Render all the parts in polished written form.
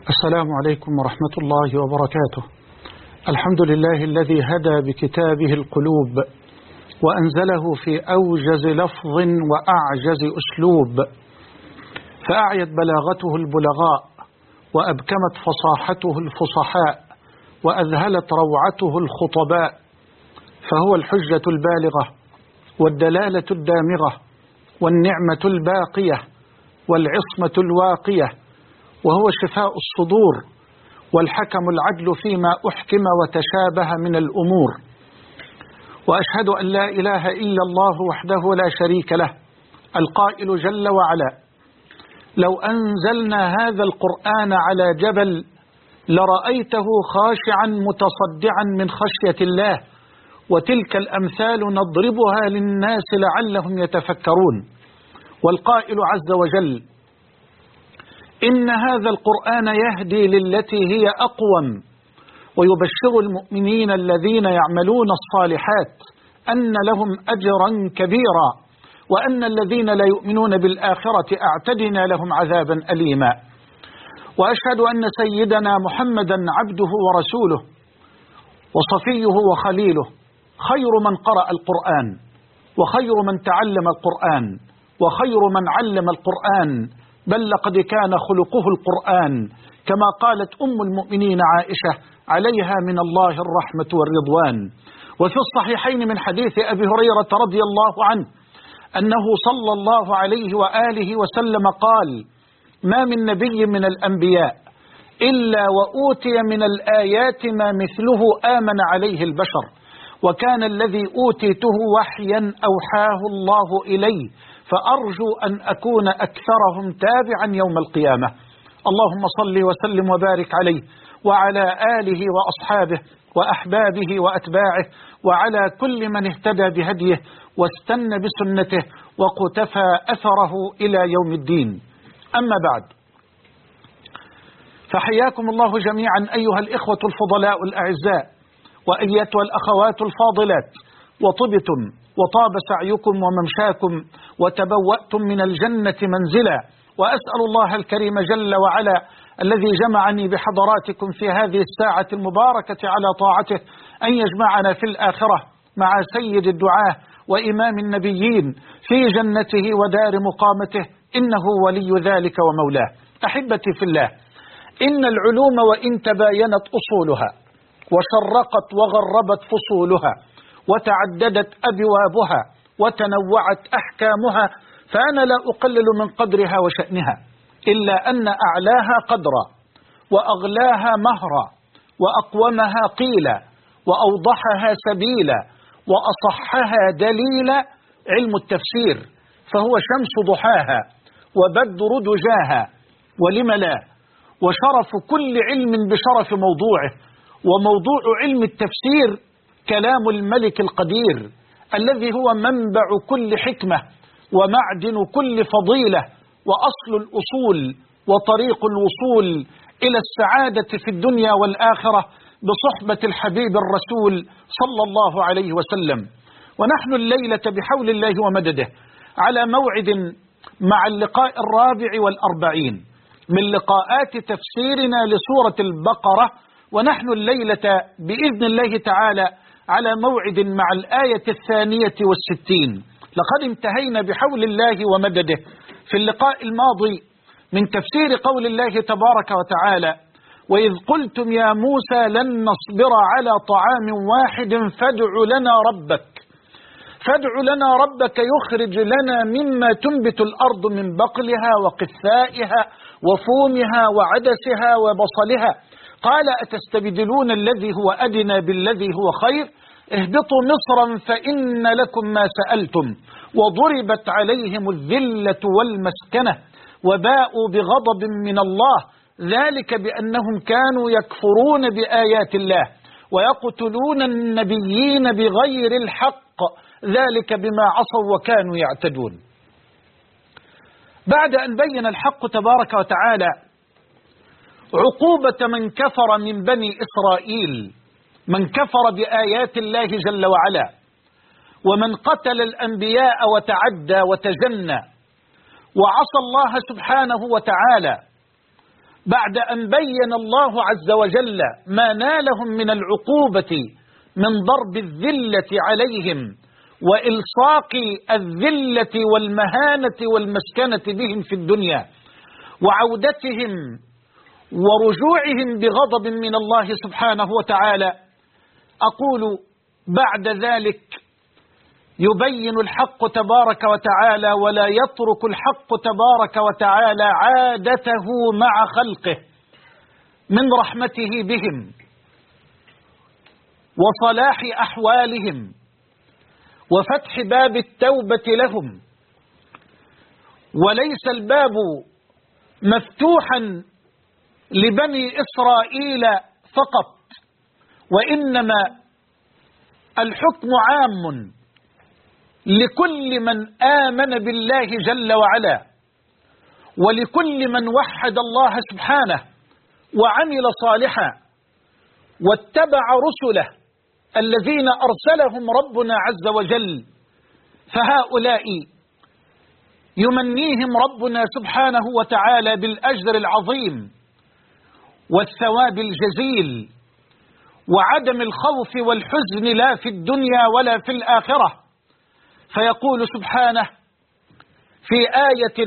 السلام عليكم ورحمة الله وبركاته. الحمد لله الذي هدى بكتابه القلوب وأنزله في أوجز لفظ وأعجز أسلوب، فأعيت بلاغته البلغاء وأبكمت فصاحته الفصحاء وأذهلت روعته الخطباء، فهو الحجة البالغة والدلالة الدامغة والنعمة الباقية والعصمة الواقية، وهو شفاء الصدور والحكم العدل فيما أحكم وتشابه من الأمور. وأشهد أن لا إله إلا الله وحده لا شريك له القائل جل وعلا: لو أنزلنا هذا القرآن على جبل لرأيته خاشعا متصدعا من خشية الله، وتلك الأمثال نضربها للناس لعلهم يتفكرون. والقائل عز وجل: إن هذا القرآن يهدي للتي هي أقوم ويبشر المؤمنين الذين يعملون الصالحات أن لهم أجرا كبيرا وأن الذين لا يؤمنون بالآخرة أعتدنا لهم عذابا أليما. وأشهد أن سيدنا محمدا عبده ورسوله وصفيه وخليله، خير من قرأ القرآن وخير من تعلم القرآن وخير من علم القرآن، بل لقد كان خلقه القرآن، كما قالت أم المؤمنين عائشة عليها من الله الرحمة والرضوان. وفي الصحيحين من حديث أبي هريرة رضي الله عنه أنه صلى الله عليه وآله وسلم قال: ما من نبي من الأنبياء إلا وأوتي من الآيات ما مثله آمن عليه البشر، وكان الذي أوتيته وحيا أوحاه الله إلي، فأرجو أن أكون أكثرهم تابعا يوم القيامة. اللهم صل وسلم وبارك عليه وعلى آله وأصحابه وأحبابه وأتباعه وعلى كل من اهتدى بهديه واستنى بسنته وقتفى أثره إلى يوم الدين. أما بعد، فحياكم الله جميعا أيها الإخوة الفضلاء الأعزاء وأيتها الأخوات الفاضلات، وطبتم وطاب سعيكم وممشاكم وتبوأتم من الجنة منزلا. وأسأل الله الكريم جل وعلا الذي جمعني بحضراتكم في هذه الساعة المباركة على طاعته أن يجمعنا في الآخرة مع سيد الدعاة وإمام النبيين في جنته ودار مقامته، إنه ولي ذلك ومولاه. أحبتي في الله، إن العلوم وإن تباينت أصولها وشرقت وغربت فصولها وتعددت أبوابها وتنوعت أحكامها، فأنا لا أقلل من قدرها وشأنها، إلا أن أعلاها قدرا وأغلاها مهرا وأقومها قيلا وأوضحها سبيلا وأصحها دليلا علم التفسير، فهو شمس ضحاها وبدر دجاها، ولم لا، وشرف كل علم بشرف موضوعه. وموضوع علم التفسير كلام الملك القدير الذي هو منبع كل حكمة ومعدن كل فضيلة وأصل الأصول وطريق الوصول إلى السعادة في الدنيا والآخرة بصحبة الحبيب الرسول صلى الله عليه وسلم. ونحن الليلة بحول الله ومدده على موعد مع اللقاء 44 من لقاءات تفسيرنا لسورة البقرة، ونحن الليلة بإذن الله تعالى على موعد مع الآية 62. لقد انتهينا بحول الله ومدده في اللقاء الماضي من تفسير قول الله تبارك وتعالى: وإذ قلتم يا موسى لن نصبر على طعام واحد فادع لنا ربك يخرج لنا مما تنبت الأرض من بقلها وقثائها وفومها وعدسها وبصلها، قال أتستبدلون الذي هو أدنى بالذي هو خير، اهبطوا مصرا فإن لكم ما سألتم، وضربت عليهم الذلة والمسكنة وباءوا بغضب من الله، ذلك بأنهم كانوا يكفرون بآيات الله ويقتلون النبيين بغير الحق، ذلك بما عصوا وكانوا يعتدون. بعد أن بين الحق تبارك وتعالى عقوبة من كفر من بني إسرائيل، من كفر بآيات الله جل وعلا، ومن قتل الأنبياء وتعدى وتجنى وعصى الله سبحانه وتعالى، بعد أن بين الله عز وجل ما نالهم من العقوبة من ضرب الذلة عليهم وإلصاق الذلة والمهانة والمسكنة بهم في الدنيا، وعودتهم ورجوعهم بغضب من الله سبحانه وتعالى، أقول بعد ذلك يبين الحق تبارك وتعالى ولا يترك الحق تبارك وتعالى عادته مع خلقه من رحمته بهم وصلاح أحوالهم وفتح باب التوبة لهم. وليس الباب مفتوحا لبني إسرائيل فقط، وإنما الحكم عام لكل من آمن بالله جل وعلا، ولكل من وحد الله سبحانه وعمل صالحا واتبع رسله الذين أرسلهم ربنا عز وجل، فهؤلاء يمنيهم ربنا سبحانه وتعالى بالأجر العظيم والثواب الجزيل وعدم الخوف والحزن لا في الدنيا ولا في الآخرة. فيقول سبحانه في آية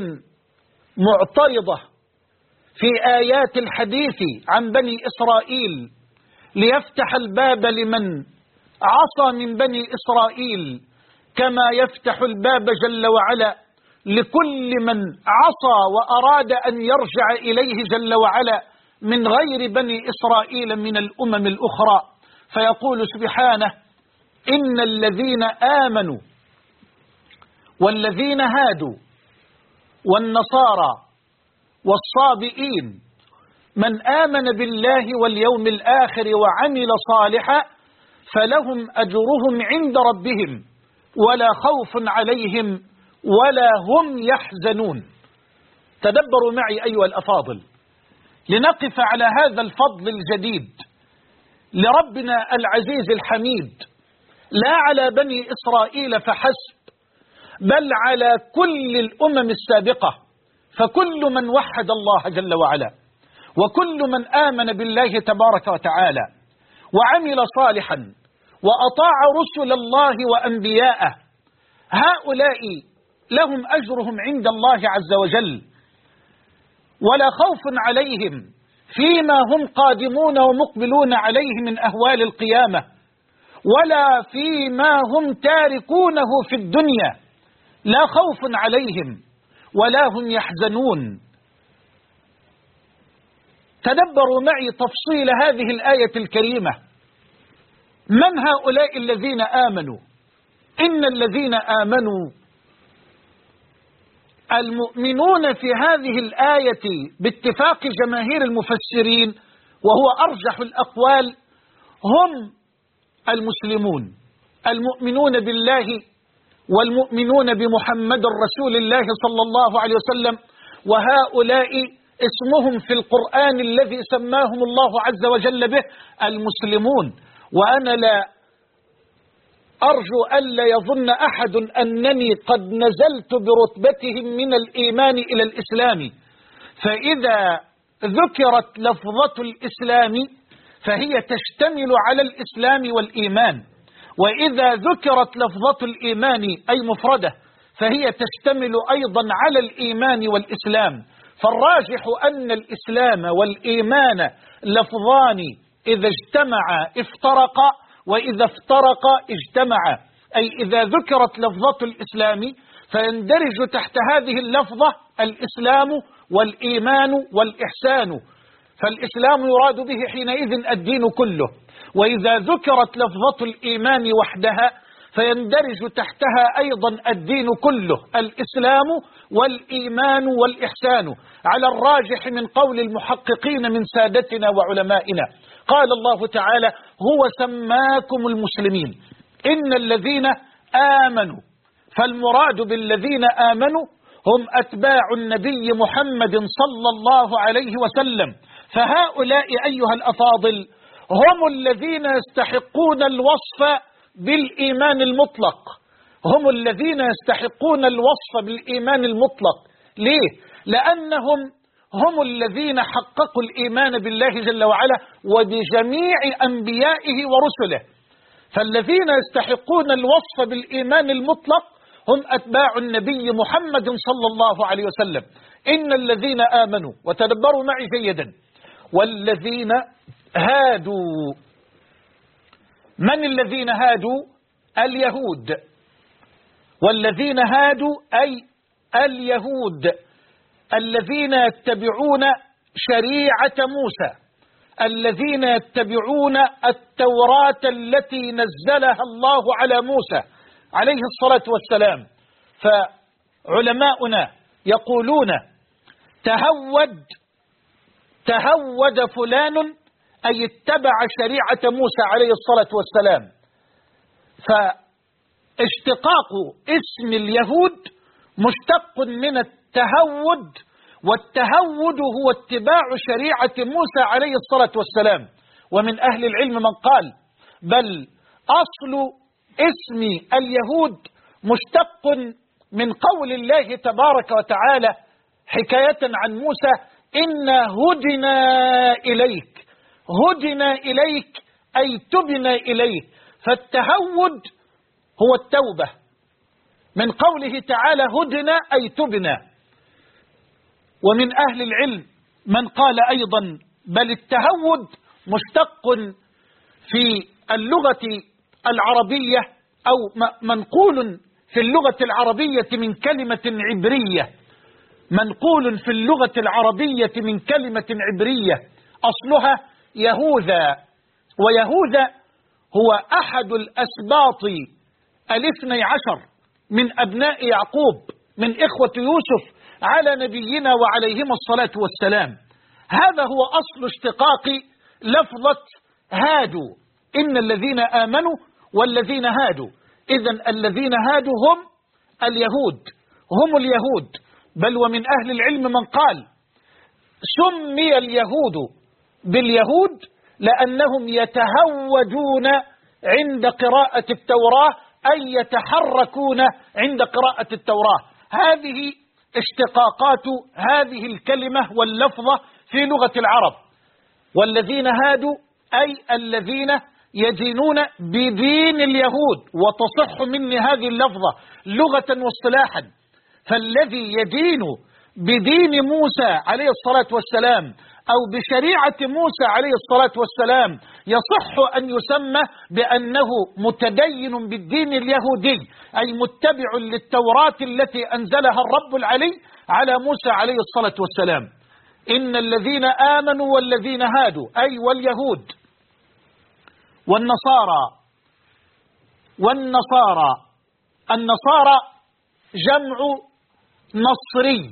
معترضة في آيات الحديث عن بني إسرائيل ليفتح الباب لمن عصى من بني إسرائيل، كما يفتح الباب جل وعلا لكل من عصى وأراد أن يرجع إليه جل وعلا من غير بني إسرائيل من الأمم الأخرى. فيقول سبحانه إن الذين آمنوا والذين هادوا والنصارى والصابئين من آمن بالله واليوم الآخر وعمل صالحا فلهم أجرهم عند ربهم ولا خوف عليهم ولا هم يحزنون. تدبروا معي أيها الأفاضل لنقف على هذا الفضل الجديد لربنا العزيز الحميد، لا على بني إسرائيل فحسب بل على كل الأمم السابقة، فكل من وحد الله جل وعلا وكل من آمن بالله تبارك وتعالى وعمل صالحا وأطاع رسل الله وأنبياءه، هؤلاء لهم أجرهم عند الله عز وجل ولا خوف عليهم فيما هم قادمون ومقبلون عليه من أهوال القيامة ولا فيما هم تاركونه في الدنيا، لا خوف عليهم ولا هم يحزنون. تدبروا معي تفصيل هذه الآية الكريمة. من هؤلاء الذين آمنوا؟ إن الذين آمنوا المؤمنون في هذه الآية باتفاق جماهير المفسرين وهو أرجح الأقوال هم المسلمون المؤمنون بالله والمؤمنون بمحمد رسول الله صلى الله عليه وسلم، وهؤلاء اسمهم في القرآن الذي سماهم الله عز وجل به المسلمون. وأنا لا أرجو ألا يظن أحد أنني قد نزلت برتبتهم من الإيمان إلى الإسلام، فإذا ذكرت لفظة الإسلام فهي تشتمل على الإسلام والإيمان، وإذا ذكرت لفظة الإيمان أي مفردة فهي تشتمل أيضا على الإيمان والإسلام. فالراجح أن الإسلام والإيمان لفظان إذا اجتمعا افترقا وإذا افترقا اجتمعا، أي إذا ذكرت لفظة الإسلام فيندرج تحت هذه اللفظة الإسلام والإيمان والإحسان، فالإسلام يراد به حينئذ الدين كله، وإذا ذكرت لفظة الإيمان وحدها فيندرج تحتها أيضا الدين كله، الإسلام والإيمان والإحسان، على الراجح من قول المحققين من سادتنا وعلمائنا. قال الله تعالى هو سماكم المسلمين إن الذين آمنوا، فالمراد بالذين آمنوا هم أتباع النبي محمد صلى الله عليه وسلم، فهؤلاء أيها الأفاضل هم الذين يستحقون الوصف بالإيمان المطلق، هم الذين يستحقون الوصف بالإيمان المطلق. ليه؟ لأنهم هم الذين حققوا الإيمان بالله جل وعلا وبجميع أنبيائه ورسله. فالذين يستحقون الوصف بالإيمان المطلق هم أتباع النبي محمد صلى الله عليه وسلم. إن الذين آمنوا، وتدبروا معي جيدا، والذين هادوا. من الذين هادوا؟ اليهود. والذين هادوا أي اليهود الذين يتبعون شريعة موسى، الذين يتبعون التوراة التي نزلها الله على موسى عليه الصلاة والسلام. فعلماؤنا يقولون تهود فلان أي اتبع شريعة موسى عليه الصلاة والسلام. فاشتقاق اسم اليهود مشتق من التهود، والتهود هو اتباع شريعة موسى عليه الصلاة والسلام. ومن أهل العلم من قال بل أصل اسم اليهود مشتق من قول الله تبارك وتعالى حكاية عن موسى: إنا هدنا إليك. هدنا إليك أي تبنا إليك. فالتهود هو التوبة، من قوله تعالى هدنا أي تبنا. ومن أهل العلم من قال أيضا بل التهود مشتق في اللغة العربية أو منقول في اللغة العربية من كلمة عبرية، منقول في اللغة العربية من كلمة عبرية أصلها يهوذا. ويهوذا هو أحد الأسباط 12 من أبناء يعقوب من إخوة يوسف على نبينا وعليهم الصلاة والسلام. هذا هو أصل اشتقاق لفظة هادوا. إن الذين آمنوا والذين هادوا. إذن الذين هادوا هم اليهود، هم اليهود. بل ومن أهل العلم من قال سمي اليهود باليهود لأنهم يتهودون عند قراءة التوراة، أي يتحركون عند قراءة التوراة. هذه اشتقاقات هذه الكلمة واللفظة في لغة العرب. والذين هادوا أي الذين يدينون بدين اليهود، وتصح مني هذه اللفظة لغة واصطلاحا. فالذي يدين بدين موسى عليه الصلاة والسلام أو بشريعة موسى عليه الصلاة والسلام يصح أن يسمى بأنه متدين بالدين اليهودي، أي متبع للتوراة التي أنزلها الرب العلي على موسى عليه الصلاة والسلام. إن الذين آمنوا والذين هادوا أي واليهود والنصارى. النصارى جمع نصري،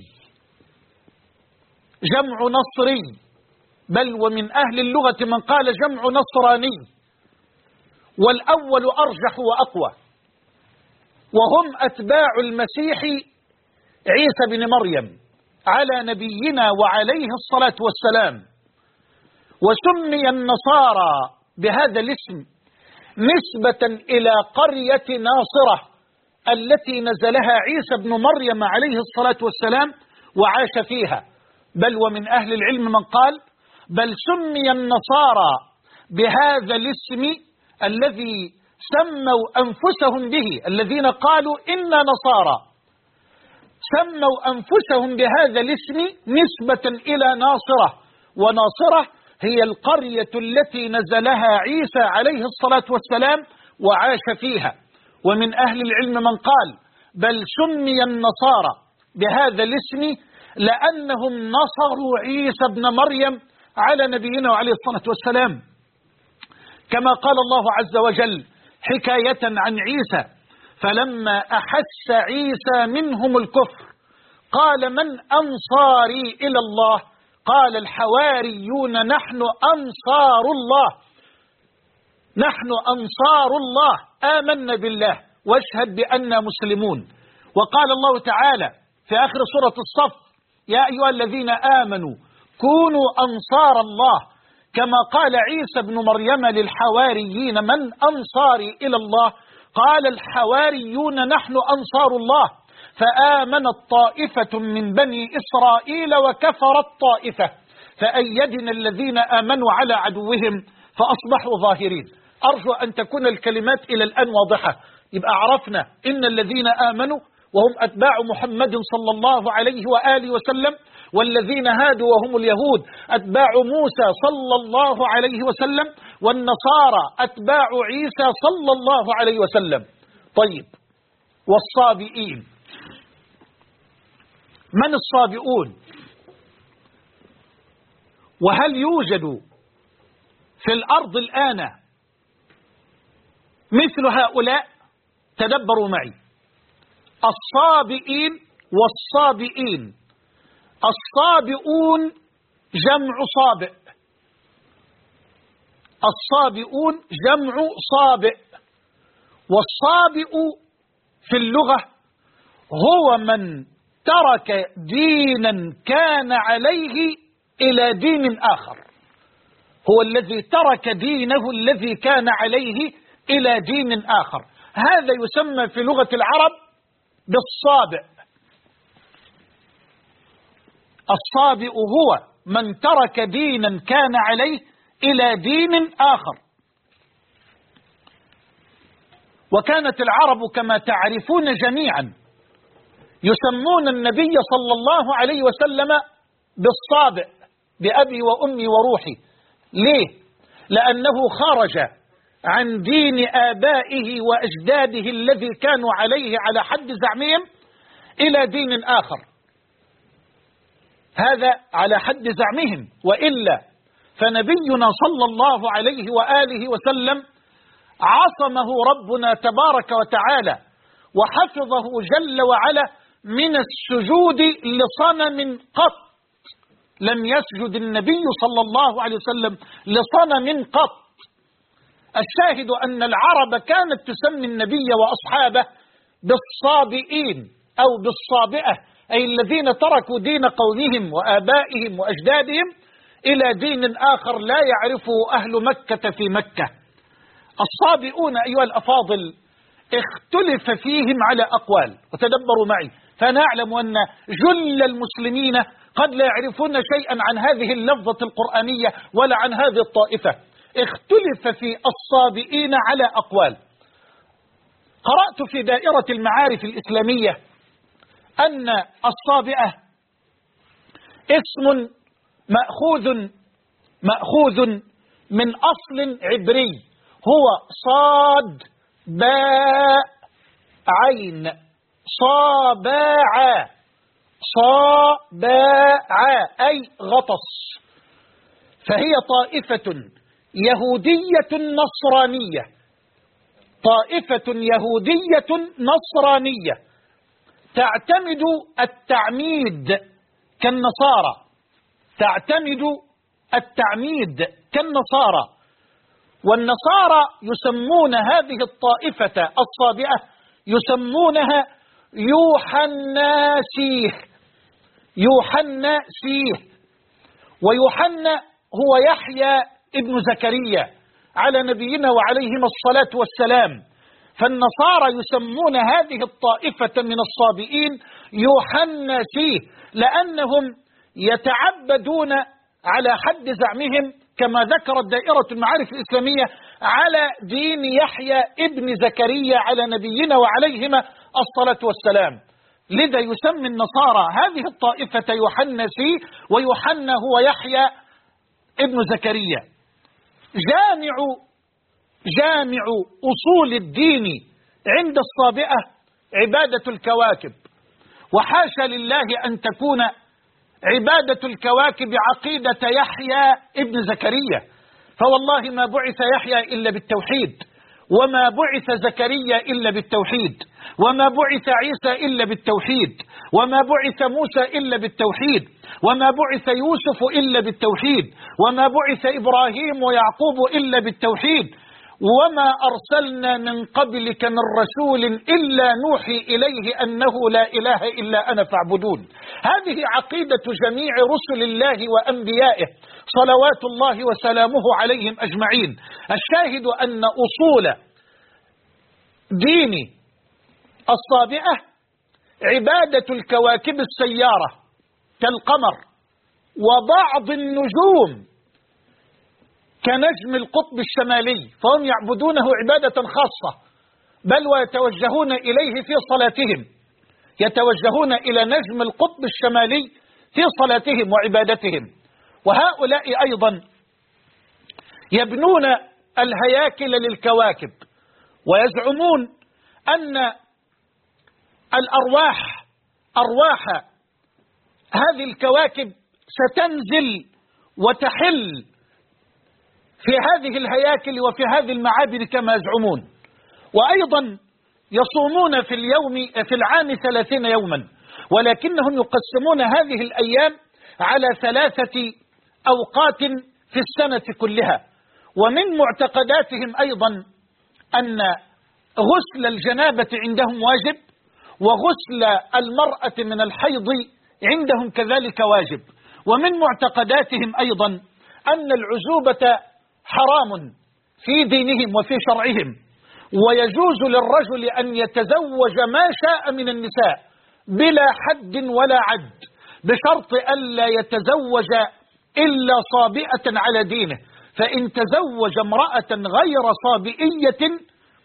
جمع نصري. بل ومن أهل اللغة من قال جمع نصراني، والأول أرجح وأقوى. وهم أتباع المسيح عيسى بن مريم على نبينا وعليه الصلاة والسلام. وسمي النصارى بهذا الاسم نسبة إلى قرية ناصرة التي نزلها عيسى بن مريم عليه الصلاة والسلام وعاش فيها. بل ومن أهل العلم من قال بل سمي النصارى بهذا الاسم الذي سموا أنفسهم به، الذين قالوا إنا نصارى سموا أنفسهم بهذا الاسم نسبة إلى ناصرة. وناصرة هي القرية التي نزلها عيسى عليه الصلاة والسلام وعاش فيها. ومن أهل العلم من قال بل سمي النصارى بهذا الاسم لأنهم نصروا عيسى بن مريم على نبينا وعليه الصلاة والسلام، كما قال الله عز وجل حكاية عن عيسى: فلما أحس عيسى منهم الكفر قال من أنصاري إلى الله؟ قال الحواريون نحن أنصار الله، نحن أنصار الله آمنا بالله واشهد بأننا مسلمون. وقال الله تعالى في آخر سورة الصف: يا أيها الذين آمنوا كونوا أنصار الله، كما قال عيسى بن مريم للحواريين من أنصاري إلى الله؟ قال الحواريون نحن أنصار الله. فآمنت طائفة من بني إسرائيل وكفرت طائفة فأيدنا الذين آمنوا على عدوهم فأصبحوا ظاهرين. أرجو أن تكون الكلمات إلى الآن واضحة. يبقى عرفنا إن الذين آمنوا وهم أتباع محمد صلى الله عليه وآله وسلم، والذين هادوا وهم اليهود أتباع موسى صلى الله عليه وسلم، والنصارى أتباع عيسى صلى الله عليه وسلم. طيب، والصابئين، من الصابئون؟ وهل يوجد في الأرض الآن مثل هؤلاء؟ تدبروا معي. الصابئين والصابئين، الصابئون جمع صابئ، الصابئون جمع صابئ. والصابئ في اللغة هو من ترك دينا كان عليه إلى دين آخر، هو الذي ترك دينه الذي كان عليه إلى دين آخر. هذا يسمى في لغة العرب بالصابئ. الصابئ هو من ترك دينا كان عليه إلى دين آخر. وكانت العرب كما تعرفون جميعا يسمون النبي صلى الله عليه وسلم بالصابئ، بأبي وأمي وروحي. ليه؟ لأنه خرج عن دين آبائه وأجداده الذي كانوا عليه على حد زعمهم إلى دين آخر، هذا على حد زعمهم. وإلا فنبينا صلى الله عليه وآله وسلم عصمه ربنا تبارك وتعالى وحفظه جل وعلا من السجود لصنم قط. لم يسجد النبي صلى الله عليه وسلم لصنم قط. الشاهد أن العرب كانت تسمي النبي وأصحابه بالصابئين أو بالصابئة، أي الذين تركوا دين قومهم وآبائهم وأجدادهم إلى دين آخر لا يعرفه أهل مكة في مكة. الصابئون أيها الأفاضل اختلف فيهم على أقوال، وتدبروا معي، فنعلم أن جل المسلمين قد لا يعرفون شيئا عن هذه اللفظة القرآنية ولا عن هذه الطائفة. اختلف في الصابئين على أقوال. قرأت في دائرة المعارف الإسلامية أن الصابئة اسم مأخوذ من أصل عبري هو صاد باء عين، صاباع، صاباع أي غطس. فهي طائفة يهودية نصرانية، طائفة يهودية نصرانية تعتمد التعميد كالنصارى، تعتمد التعميد كالنصارى. والنصارى يسمون هذه الطائفة الصابئة يسمونها يوحناسيه، يوحناسيه. ويوحنا هو يحيى ابن زكريا على نبينا وعليهما الصلاة والسلام. فالنصارى يسمون هذه الطائفة من الصابئين يوحناسيه لأنهم يتعبدون على حد زعمهم كما ذكرت دائرة المعارف الإسلامية على دين يحيى ابن زكريا على نبينا وعليهما الصلاة والسلام. لذا يسمي النصارى هذه الطائفة يوحناسي، ويوحنا هو يحيى ابن زكريا. جامع أصول الدين عند الصابئة عبادة الكواكب، وحاشا لله أن تكون عبادة الكواكب عقيدة يحيى ابن زكريا، فوالله ما بعث يحيى إلا بالتوحيد، وما بعث زكريا إلا بالتوحيد، وما بعث عيسى إلا بالتوحيد، وما بعث موسى إلا بالتوحيد، وما بعث يوسف إلا بالتوحيد، وما بعث إبراهيم ويعقوب إلا بالتوحيد، وما أرسلنا من قبلك من رسول إلا نوحي إليه أنه لا إله إلا أنا فاعبدون. هذه عقيدة جميع رسل الله وأنبيائه صلوات الله وسلامه عليهم أجمعين. الشاهد أن أصول دين الصابئة عبادة الكواكب السيارة كالقمر وبعض النجوم كنجم القطب الشمالي، فهم يعبدونه عبادة خاصة، بل ويتوجهون إليه في صلاتهم، يتوجهون إلى نجم القطب الشمالي في صلاتهم وعبادتهم. وهؤلاء أيضا يبنون الهياكل للكواكب، ويزعمون أن أرواح هذه الكواكب ستنزل وتحل في هذه الهياكل وفي هذه المعابد كما يزعمون. وأيضا يصومون في العام 30 يوما، ولكنهم يقسمون هذه الأيام على 3 أوقات في السنة كلها. ومن معتقداتهم أيضا أن غسل الجنابة عندهم واجب، وغسل المرأة من الحيض عندهم كذلك واجب. ومن معتقداتهم أيضا أن العزوبة حرام في دينهم وفي شرعهم، ويجوز للرجل أن يتزوج ما شاء من النساء بلا حد ولا عد، بشرط ألا يتزوج إلا صابئة على دينه، فإن تزوج امرأة غير صابئية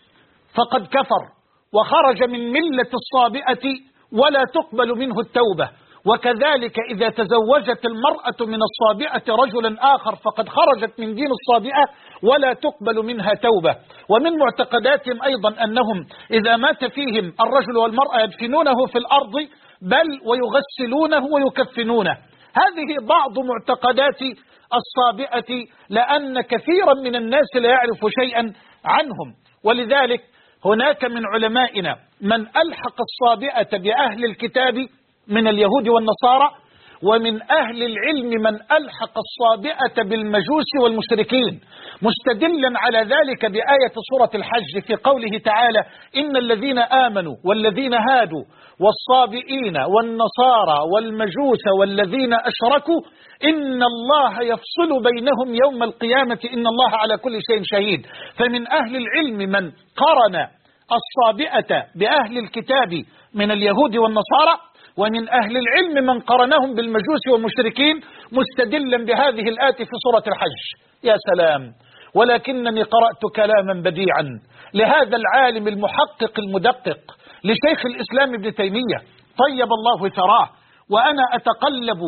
فقد كفر وخرج من ملة الصابئة ولا تقبل منه التوبة. وكذلك إذا تزوجت المرأة من الصابئة رجلا آخر فقد خرجت من دين الصابئة ولا تقبل منها توبة. ومن معتقداتهم أيضا أنهم إذا مات فيهم الرجل والمرأة يدفنونه في الأرض بل ويغسلونه ويكفنونه. هذه بعض معتقدات الصابئة، لأن كثيرا من الناس لا يعرف شيئا عنهم. ولذلك هناك من علمائنا من ألحق الصابئة بأهل الكتاب من اليهود والنصارى، ومن أهل العلم من ألحق الصابئة بالمجوس والمشركين، مستدلا على ذلك بآية سورة الحج في قوله تعالى: إن الذين آمنوا والذين هادوا والصابئين والنصارى والمجوس والذين أشركوا إن الله يفصل بينهم يوم القيامة إن الله على كل شيء شهيد. فمن أهل العلم من قرن الصابئة بأهل الكتاب من اليهود والنصارى، ومن أهل العلم من قرنهم بالمجوس والمشركين، مستدلا بهذه الآية في سورة الحج. يا سلام! ولكنني قرأت كلاما بديعا لهذا العالم المحقق المدقق لشيخ الإسلام ابن تيمية طيب الله ثراه، وأنا أتقلب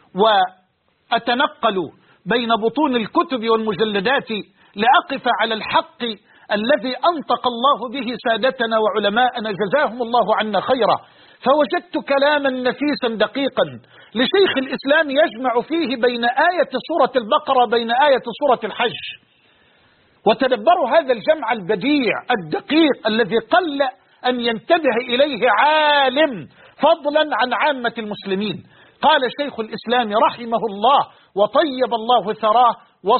وأتنقل بين بطون الكتب والمجلدات لأقف على الحق الذي أنطق الله به سادتنا وعلماءنا جزاهم الله عنا خيرا. فوجدت كلاما نفيسا دقيقا لشيخ الإسلام يجمع فيه بين آية سورة البقرة بين آية سورة الحج. وتدبروا هذا الجمع البديع الدقيق الذي قل أن ينتبه إليه عالم فضلا عن عامة المسلمين. قال شيخ الإسلام رحمه الله وطيب الله ثراه: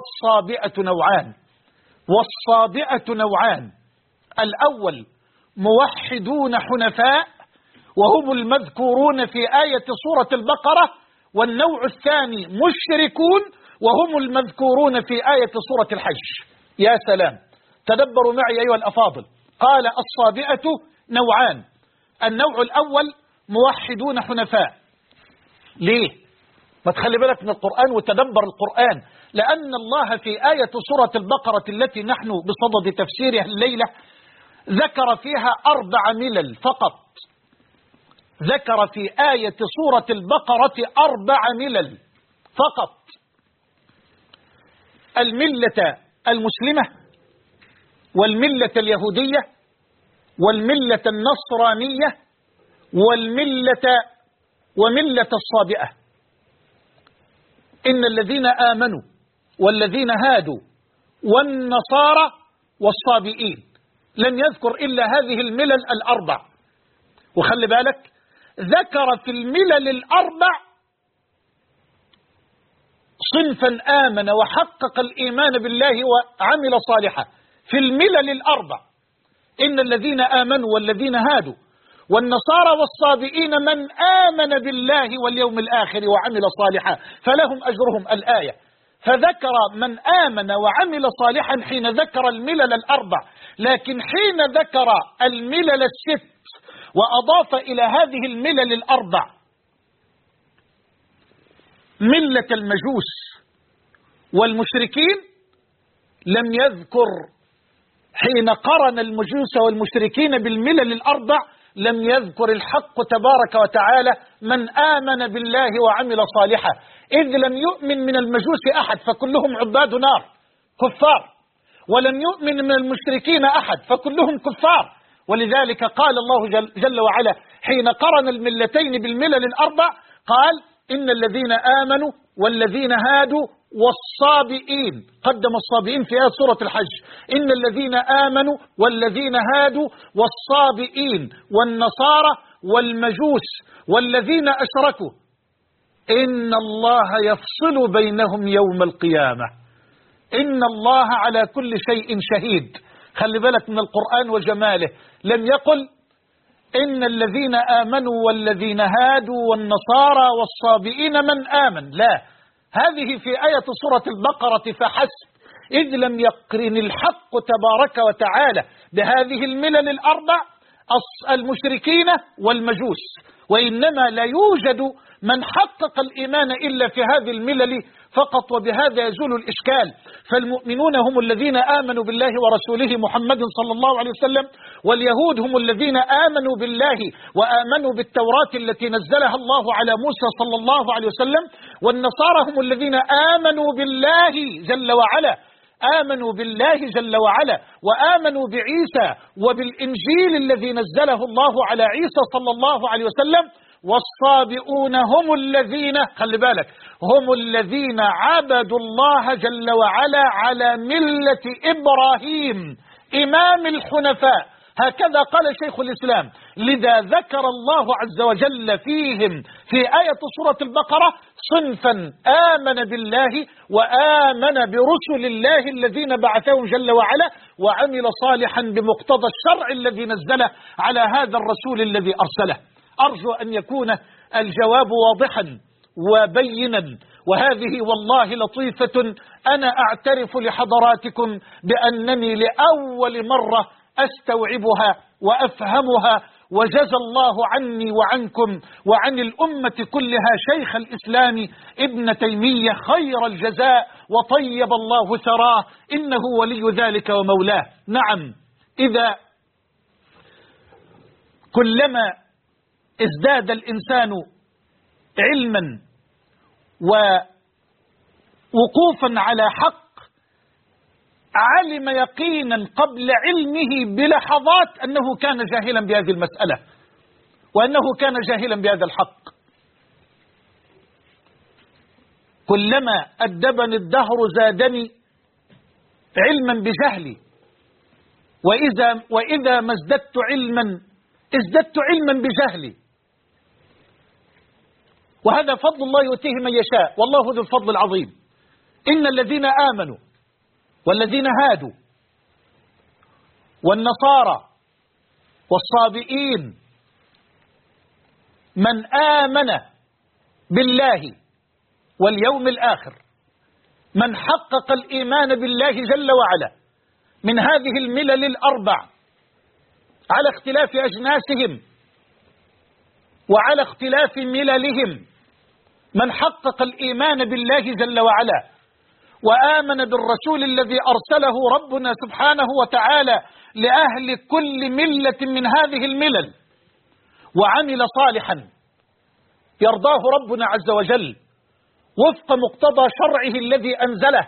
والصابئة نوعان. الأول موحدون حنفاء وهم المذكورون في آية سورة البقرة، والنوع الثاني مشركون وهم المذكورون في آية سورة الحج. يا سلام! تدبروا معي أيها الأفاضل. قال الصابئة نوعان. النوع الأول موحدون حنفاء. ليه؟ ما تخلي بالك من القرآن وتدبر القرآن، لأن الله في آية سورة البقرة التي نحن بصدد تفسيرها الليلة ذكر فيها 4 ملل فقط. ذكر في آية سورة البقرة 4 ملل فقط: الملة المسلمة، والملة اليهودية، والملة النصرانية، وملة الصابئة. إن الذين آمنوا والذين هادوا والنصارى والصابئين، لم يذكر إلا هذه الملل 4. وخلي بالك ذكر في الملل 4 صنفا آمن وحقق الإيمان بالله وعمل صالحا. في الملل 4: إن الذين آمنوا والذين هادوا والنصارى والصابئين من آمن بالله واليوم الآخر وعمل صالحا فلهم أجرهم. الآية. فذكر من آمن وعمل صالحا حين ذكر الملل 4، لكن حين ذكر الملل 6 وأضاف إلى هذه الملل الأربع ملة المجوس والمشركين، لم يذكر حين قرن المجوس والمشركين بالملل الأربع لم يذكر الحق تبارك وتعالى من آمن بالله وعمل صالحا، إذ لم يؤمن من المجوس أحد فكلهم عباد نار كفار، ولم يؤمن من المشركين أحد فكلهم كفار. ولذلك قال الله جل وعلا حين قرن الملتين بالملل الأربع قال إن الذين آمنوا والذين هادوا والصابئين، قدم الصابئين في آية سورة الحج، إن الذين آمنوا والذين هادوا والصابئين والنصارى والمجوس والذين أشركوا إن الله يفصل بينهم يوم القيامة، إن الله على كل شيء شهيد. خلي بالك من القرآن وجماله، لم يقل إن الذين آمنوا والذين هادوا والنصارى والصابئين من آمن، لا، هذه في آية سورة البقرة فحسب، إذ لم يقرن الحق تبارك وتعالى بهذه الملل الأربع المشركين والمجوس، وإنما لا يوجد من حقق الإيمان إلا في هذه الملل فقط، وبهذا يزول الإشكال. فالمؤمنون هم الذين آمنوا بالله ورسوله محمد صلى الله عليه وسلم، واليهود هم الذين آمنوا بالله وآمنوا بالتوراة التي نزلها الله على موسى صلى الله عليه وسلم، والنصارى هم الذين آمنوا بالله جل وعلا، آمنوا بالله جل وعلا وآمنوا بعيسى وبالإنجيل الذي نزله الله على عيسى صلى الله عليه وسلم. والصابئون هم الذين، خلي بالك، هم الذين عبدوا الله جل وعلا على ملة إبراهيم إمام الحنفاء، هكذا قال شيخ الإسلام. لذا ذكر الله عز وجل فيهم في آية سورة البقرة صنفا آمن بالله وآمن برسل الله الذين بعثهم جل وعلا وعمل صالحا بمقتضى الشرع الذي نزله على هذا الرسول الذي أرسله. أرجو أن يكون الجواب واضحا وبينا، وهذه والله لطيفة أنا أعترف لحضراتكم بأنني لأول مرة أستوعبها وأفهمها، وجزى الله عني وعنكم وعن الأمة كلها شيخ الإسلام ابن تيمية خير الجزاء، وطيب الله ثراه، إنه ولي ذلك ومولاه. نعم، إذا كلما ازداد الإنسان علما ووقوفا على حق علم يقينا قبل علمه بلحظات أنه كان جاهلا بهذه المسألة وأنه كان جاهلا بهذا الحق. كلما أدبني الدهر زادني علما بجهلي، وإذا ما ازددت علما ازددت علما بجهلي، وهذا فضل الله يؤتيه من يشاء، والله ذو الفضل العظيم. إن الذين آمنوا والذين هادوا والنصارى والصابئين من آمن بالله واليوم الآخر، من حقق الإيمان بالله جل وعلا من هذه الملل الأربع على اختلاف أجناسهم وعلى اختلاف مللهم، من حقق الإيمان بالله جل وعلا وآمن بالرسول الذي أرسله ربنا سبحانه وتعالى لأهل كل ملة من هذه الملل، وعمل صالحا يرضاه ربنا عز وجل وفق مقتضى شرعه الذي أنزله،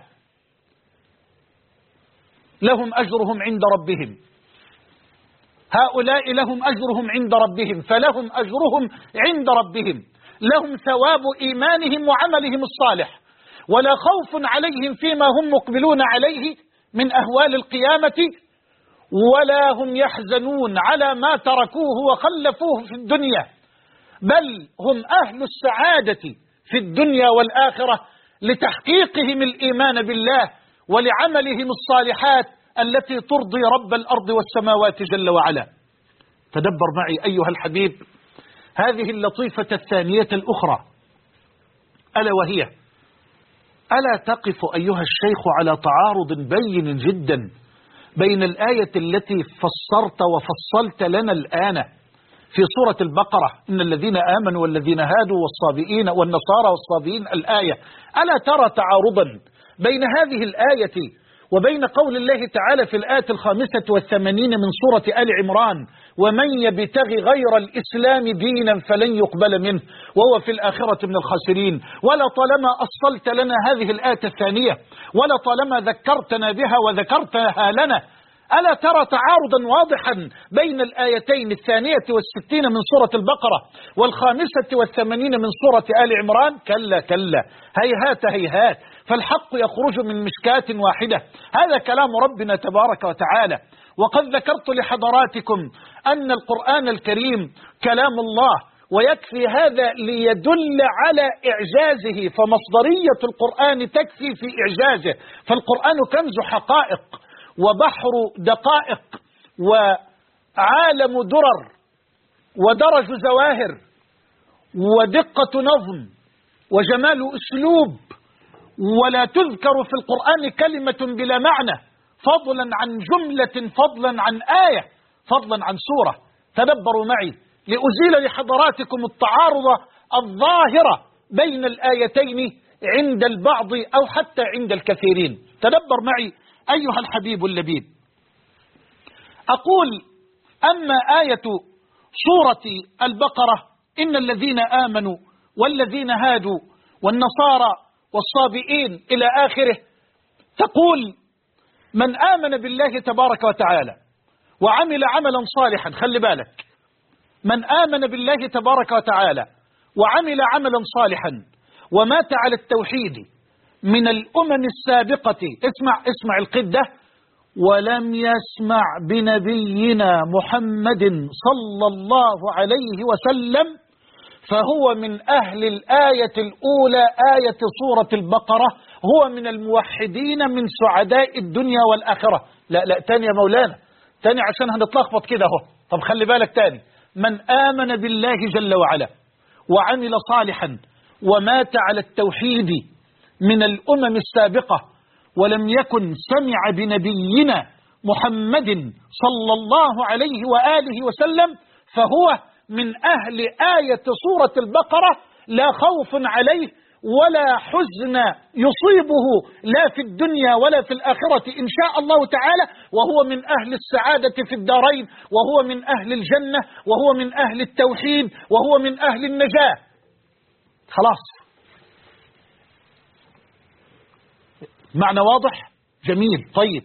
لهم أجرهم عند ربهم. هؤلاء لهم أجرهم عند ربهم، فلهم أجرهم عند ربهم، لهم ثواب إيمانهم وعملهم الصالح، ولا خوف عليهم فيما هم مقبلون عليه من أهوال القيامة، ولا هم يحزنون على ما تركوه وخلفوه في الدنيا، بل هم أهل السعادة في الدنيا والآخرة لتحقيقهم الإيمان بالله ولعملهم الصالحات التي ترضي رب الأرض والسماوات جل وعلا. تدبر معي أيها الحبيب هذه اللطيفة الثانية الأخرى، ألا وهي: ألا تقف أيها الشيخ على تعارض بين جدا بين الآية التي فسرت وفصلت لنا الآن في سورة البقرة إن الذين آمنوا والذين هادوا والصابئين والنصارى والصابئين الآية. ألا ترى تعارضا بين هذه الآية وبين قول الله تعالى في الآية 85 من سورة آل عمران ومن يبتغي غير الإسلام دينا فلن يقبل منه وهو في الآخرة من الخاسرين. ولا طالما أصلت لنا هذه الآية الثانية ولا طالما ذكرتنا بها وذكرتها لنا، ألا ترى تعارضا واضحا بين الآيتين 62 من سورة البقرة 85 من سورة آل عمران؟ كلا كلا، هيهات هيهات، فالحق يخرج من مشكاة واحدة. هذا كلام ربنا تبارك وتعالى. وقد ذكرت لحضراتكم أن القرآن الكريم كلام الله، ويكفي هذا ليدل على إعجازه، فمصدرية القرآن تكفي في إعجازه. فالقرآن كنز حقائق وبحر دقائق وعالم درر ودرج زواهر ودقة نظم وجمال أسلوب، ولا تذكر في القرآن كلمة بلا معنى، فضلا عن جملة، فضلا عن آية، فضلا عن سورة. تدبروا معي لأزيل لحضراتكم التعارض الظاهرة بين الآيتين عند البعض أو حتى عند الكثيرين. تدبر معي أيها الحبيب اللبيب. أقول أما آية سورة البقرة إن الذين آمنوا والذين هادوا والنصارى والصابئين إلى آخره، تقول من آمن بالله تبارك وتعالى وعمل عملا صالحا. خلي بالك، من آمن بالله تبارك وتعالى وعمل عملا صالحا ومات على التوحيد من الأمم السابقة، اسمع القدة، ولم يسمع بنبينا محمد صلى الله عليه وسلم، فهو من أهل الآية الأولى آية سورة البقرة، هو من الموحدين من سعداء الدنيا والآخرة. لا تاني يا مولانا، تاني عشان هنتلخبط كده اهو. طب خلي بالك تاني، من آمن بالله جل وعلا وعمل صالحا ومات على التوحيد من الأمم السابقة ولم يكن سمع بنبينا محمد صلى الله عليه وآله وسلم، فهو من أهل آية سورة البقرة، لا خوف عليه ولا حزن يصيبه لا في الدنيا ولا في الآخرة إن شاء الله تعالى، وهو من أهل السعادة في الدارين، وهو من أهل الجنة، وهو من أهل التوحيد، وهو من أهل النجاة. خلاص، معنى واضح؟ جميل. طيب،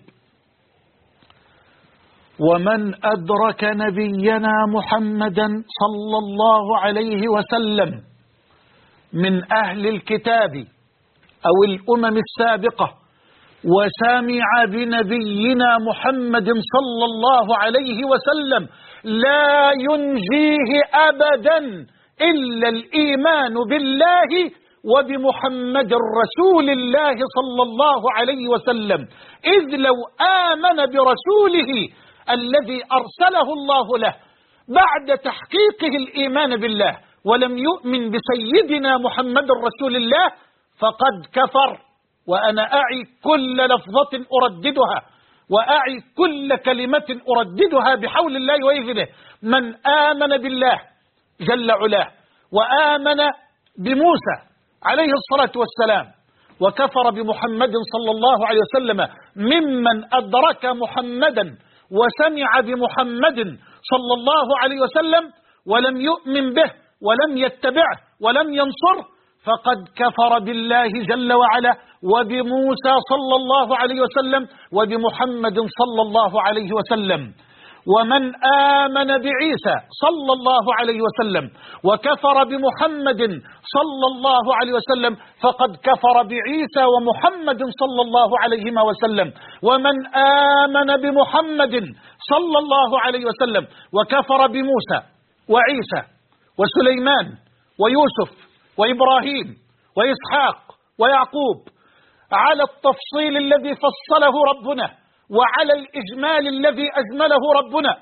ومن أدرك نبينا محمدا صلى الله عليه وسلم من أهل الكتاب أو الأمم السابقة وسمع بنبينا محمد صلى الله عليه وسلم، لا ينجيه أبدا إلا الإيمان بالله وبمحمد رسول الله صلى الله عليه وسلم، إذ لو آمن برسوله الذي أرسله الله له بعد تحقيقه الإيمان بالله ولم يؤمن بسيدنا محمد رسول الله فقد كفر. وأنا أعي كل لفظة أرددها وأعي كل كلمة أرددها بحول الله وإذنه. من آمن بالله جل علاه وآمن بموسى عليه الصلاة والسلام وكفر بمحمد صلى الله عليه وسلم ممن أدرك محمدا وسمع بمحمد صلى الله عليه وسلم ولم يؤمن به ولم يتبعه ولم ينصره، فقد كفر بالله جل وعلا وبموسى صلى الله عليه وسلم وبمحمد صلى الله عليه وسلم. ومن آمن بعيسى صلى الله عليه وسلم وكفر بمحمد صلى الله عليه وسلم فقد كفر بعيسى ومحمد صلى الله عليه وسلم. ومن آمن بمحمد صلى الله عليه وسلم وكفر بموسى وعيسى وسليمان ويوسف وإبراهيم وإسحاق ويعقوب على التفصيل الذي فصله ربنا وعلى الإجمال الذي أجمله ربنا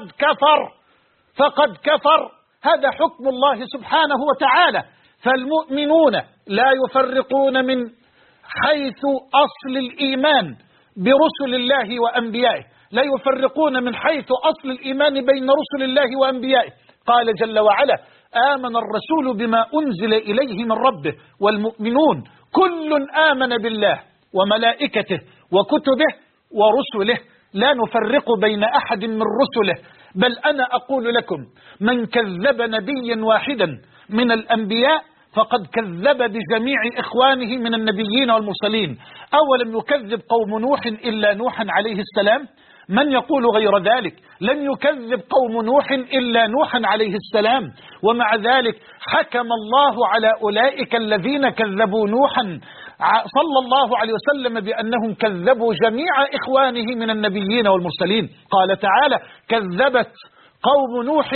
فقد كفر. هذا حكم الله سبحانه وتعالى. فالمؤمنون لا يفرقون من حيث أصل الإيمان برسل الله وأنبيائه، لا يفرقون من حيث أصل الإيمان بين رسل الله وأنبيائه. قال جل وعلا: آمن الرسول بما أنزل إليه من ربه والمؤمنون كل آمن بالله وملائكته وكتبه ورسله لا نفرق بين أحد من رسله، بل أنا أقول لكم من كذب نبيا واحدا من الأنبياء فقد كذب بجميع إخوانه من النبيين والمرسلين. أولم يكذب قوم نوح إلا نوحا عليه السلام؟ من يقول غير ذلك؟ لم يكذب قوم نوح إلا نوحا عليه السلام، ومع ذلك حكم الله على أولئك الذين كذبوا نوحا صلى الله عليه وسلم بأنهم كذبوا جميع إخوانه من النبيين والمرسلين. قال تعالى: كذبت قوم نوح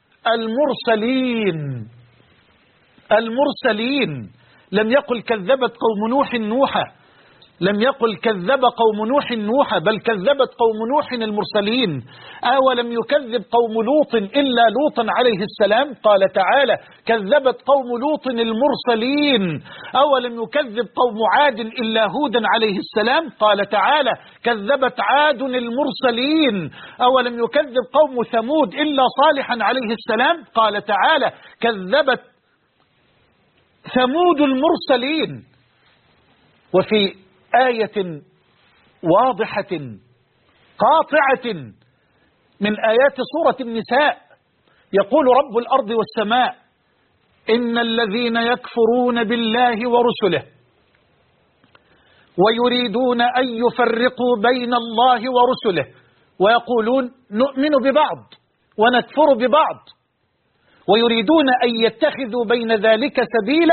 المرسلين. لم يقل كذبت قوم نوح نوحا، لم يقل كذب قوم نوح نوحا، بل كذبت قوم نوح المرسلين. أولم يكذب قوم لوط إلا لوطا عليه السلام؟ قال تعالى: كذبت قوم لوط المرسلين. أولم يكذب قوم عاد إلا هودا عليه السلام؟ قال تعالى: كذبت عاد المرسلين. أولم يكذب قوم ثمود إلا صالحا عليه السلام؟ قال تعالى: كذبت ثمود المرسلين. وفي آية واضحة قاطعة من آيات سورة النساء يقول رب الأرض والسماء: إن الذين يكفرون بالله ورسله ويريدون أن يفرقوا بين الله ورسله ويقولون نؤمن ببعض ونكفر ببعض ويريدون أن يتخذوا بين ذلك سبيلا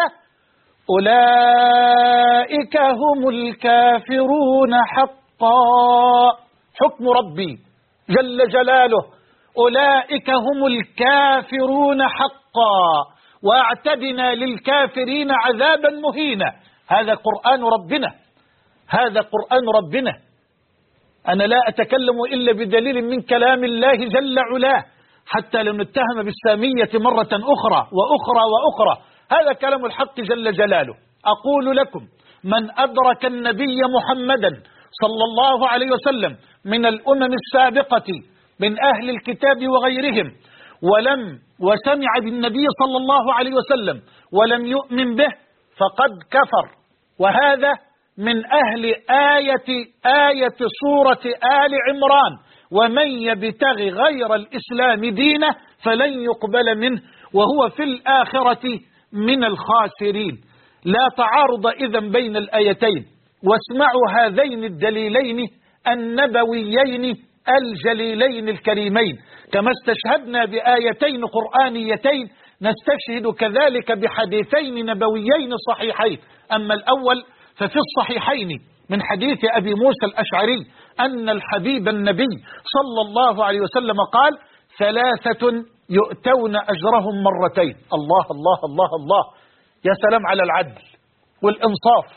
أولئك هم الكافرون حقا. حكم ربي جل جلاله: أولئك هم الكافرون حقا، واعتدنا للكافرين عذابا مهينا. هذا قرآن ربنا، هذا قرآن ربنا. أنا لا أتكلم إلا بدليل من كلام الله جل علاه، حتى لم نتهم بالسامية مرة أخرى وأخرى وأخرى. هذا كلام الحق جل جلاله. أقول لكم: من أدرك النبي محمدا صلى الله عليه وسلم من الأمم السابقة من أهل الكتاب وغيرهم وسمع بالنبي صلى الله عليه وسلم ولم يؤمن به فقد كفر. وهذا من أهل آية سورة آل عمران: ومن يبتغ غير الإسلام دينه فلن يقبل منه وهو في الآخرة من الخاسرين. لا تعارض إذن بين الآيتين، واسمعوا هذين الدليلين النبويين الجليلين الكريمين. كما استشهدنا بآيتين قرآنيتين نستشهد كذلك بحديثين نبويين صحيحين. أما الأول ففي الصحيحين من حديث أبي موسى الأشعري أن الحبيب النبي صلى الله عليه وسلم قال: 3 يؤتون أجرهم مرتين. الله الله الله الله، يا سلام على العدل والإنصاف.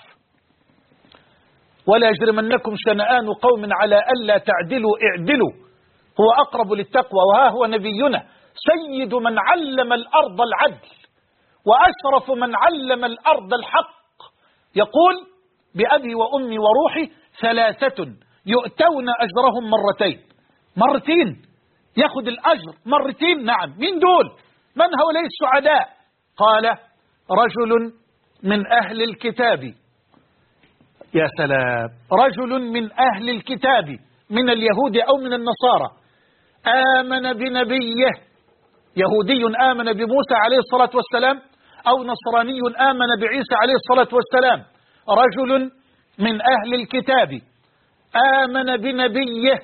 ولا يجرمنكم شنآن قوم على ألا تعدلوا اعدلوا هو أقرب للتقوى. وها هو نبينا سيد من علم الأرض العدل وأشرف من علم الأرض الحق، يقول بأبي وأمي وروحي: 3 يؤتون أجرهم مرتين، يأخذ الأجر مرتين. نعم، من دول؟ من هؤلاء السعداء؟ قال: رجل من أهل الكتاب. يا سلام، رجل من أهل الكتاب من اليهود أو من النصارى آمن بنبيه. يهودي آمن بموسى عليه الصلاة والسلام أو نصراني آمن بعيسى عليه الصلاة والسلام. رجل من أهل الكتاب آمن بنبيه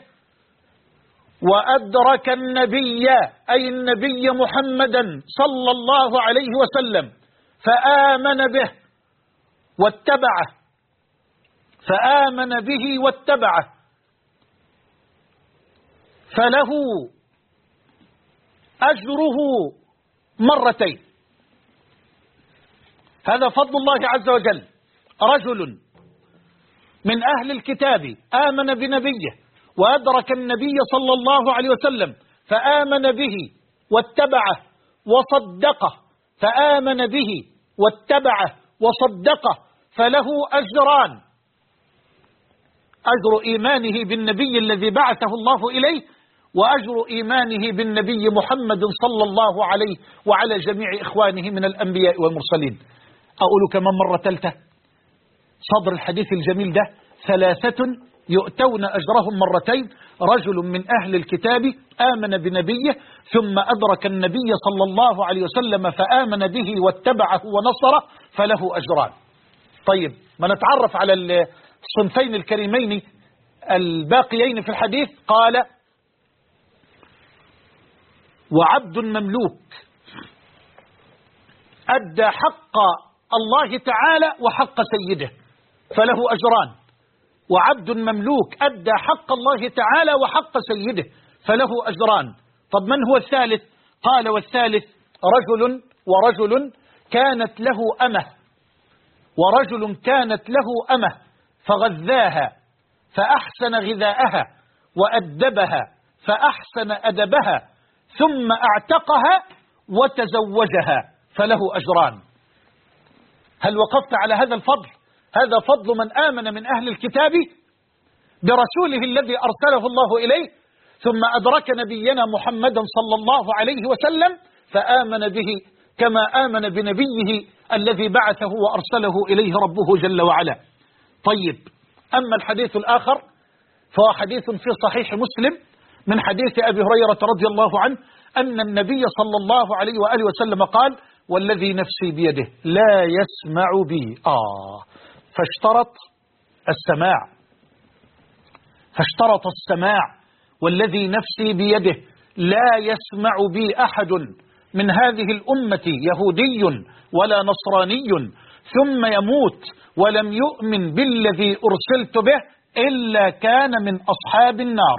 وأدرك النبي أي النبي محمدا صلى الله عليه وسلم فآمن به واتبعه، فآمن به واتبعه، فله أجره مرتين. هذا فضل الله عز وجل. رجل من أهل الكتاب آمن بنبيه وأدرك النبي صلى الله عليه وسلم فآمن به واتبعه وصدقه، فآمن به واتبعه وصدقه، فله أجران: أجر إيمانه بالنبي الذي بعثه الله إليه، وأجر إيمانه بالنبي محمد صلى الله عليه وعلى جميع إخوانه من الأنبياء والمرسلين. أقول كمان مرة ثالثة صدر الحديث الجميل ده: 3 يؤتون أجرهم مرتين: رجل من أهل الكتاب آمن بنبيه ثم أدرك النبي صلى الله عليه وسلم فآمن به واتبعه ونصره فله أجران. طيب، ما نتعرف على الصنفين الكريمين الباقيين في الحديث. قال: وعبد مملوك أدى حق الله تعالى وحق سيده فله أجران. وعبد مملوك أدى حق الله تعالى وحق سيده فله أجران. طب من هو الثالث؟ قال: والثالث ورجل كانت له أمه فغذاها فأحسن غذاءها وأدبها فأحسن أدبها ثم أعتقها وتزوجها فله أجران. هل وقفت على هذا الفضل؟ هذا فضل من آمن من أهل الكتاب برسوله الذي أرسله الله إليه ثم أدرك نبينا محمدا صلى الله عليه وسلم فآمن به كما آمن بنبيه الذي بعثه وأرسله إليه ربه جل وعلا. طيب، أما الحديث الآخر فهو حديث في صحيح مسلم من حديث أبي هريرة رضي الله عنه أن النبي صلى الله عليه وآله وسلم قال: والذي نفسي بيده لا يسمع بي. فاشترط السماع. والذي نفسي بيده لا يسمع بي أحد من هذه الأمة يهودي ولا نصراني ثم يموت ولم يؤمن بالذي أرسلت به إلا كان من أصحاب النار.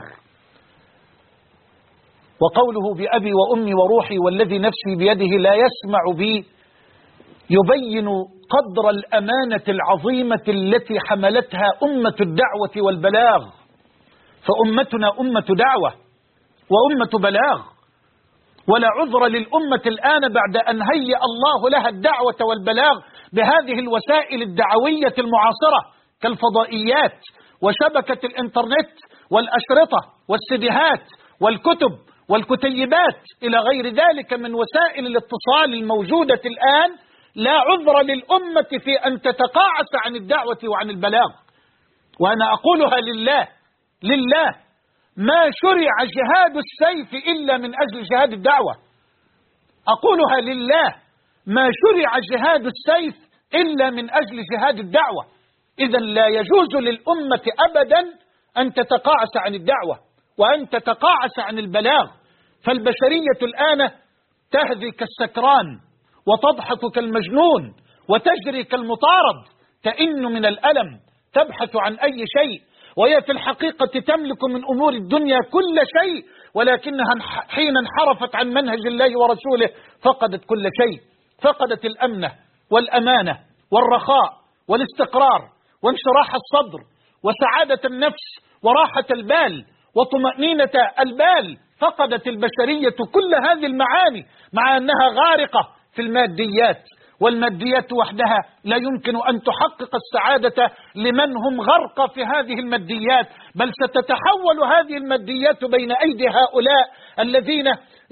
وقوله بأبي وأمي وروحي والذي نفسي بيده لا يسمع بي يبين قدر الأمانة العظيمة التي حملتها أمة الدعوة والبلاغ. فأمتنا أمة دعوة وأمة بلاغ، ولا عذر للأمة الآن بعد أن هيأ الله لها الدعوة والبلاغ بهذه الوسائل الدعوية المعاصرة كالفضائيات وشبكة الإنترنت والأشرطة والسيديهات والكتب والكتيبات إلى غير ذلك من وسائل الاتصال الموجودة الآن. لا عذر للأمة في أن تتقاعس عن الدعوة وعن البلاغ. وأنا أقولها لله ما شرع جهاد السيف إلا من أجل جهاد الدعوة. أقولها لله ما شرع جهاد السيف إلا من أجل جهاد الدعوة. إذن لا يجوز للأمة أبدا أن تتقاعس عن الدعوة وأن تتقاعس عن البلاغ. فالبشرية الآن تهذي كالسكران وتضحك كالمجنون وتجري كالمطارد، تئن من الألم، تبحث عن أي شيء، وهي في الحقيقة تملك من أمور الدنيا كل شيء، ولكنها حين انحرفت عن منهج الله ورسوله فقدت كل شيء. فقدت الأمن والأمانة والرخاء والاستقرار وانشراح الصدر وسعادة النفس وراحة البال وطمأنينة البال. فقدت البشرية كل هذه المعاني مع أنها غارقة في الماديات، والماديات وحدها لا يمكن أن تحقق السعادة لمن هم غرق في هذه الماديات، بل ستتحول هذه الماديات بين أيدي هؤلاء الذين